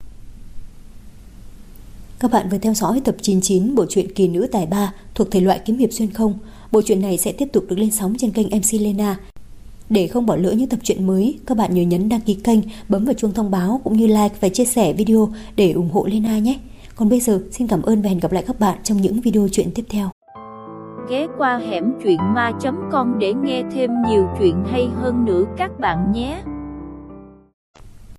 Các bạn vừa theo dõi tập chín mươi chín bộ truyện Kỳ Nữ Tài Ba thuộc thể loại kiếm hiệp xuyên không. Bộ truyện này sẽ tiếp tục được lên sóng trên kênh em xê Lena. Để không bỏ lỡ những tập truyện mới, các bạn nhớ nhấn đăng ký kênh, bấm vào chuông thông báo cũng như like và chia sẻ video để ủng hộ Lena nhé. Còn bây giờ, xin cảm ơn và hẹn gặp lại các bạn trong những video truyện tiếp theo. Ghé qua hẻm truyện ma chấm com để nghe thêm nhiều chuyện hay hơn nữa các bạn nhé.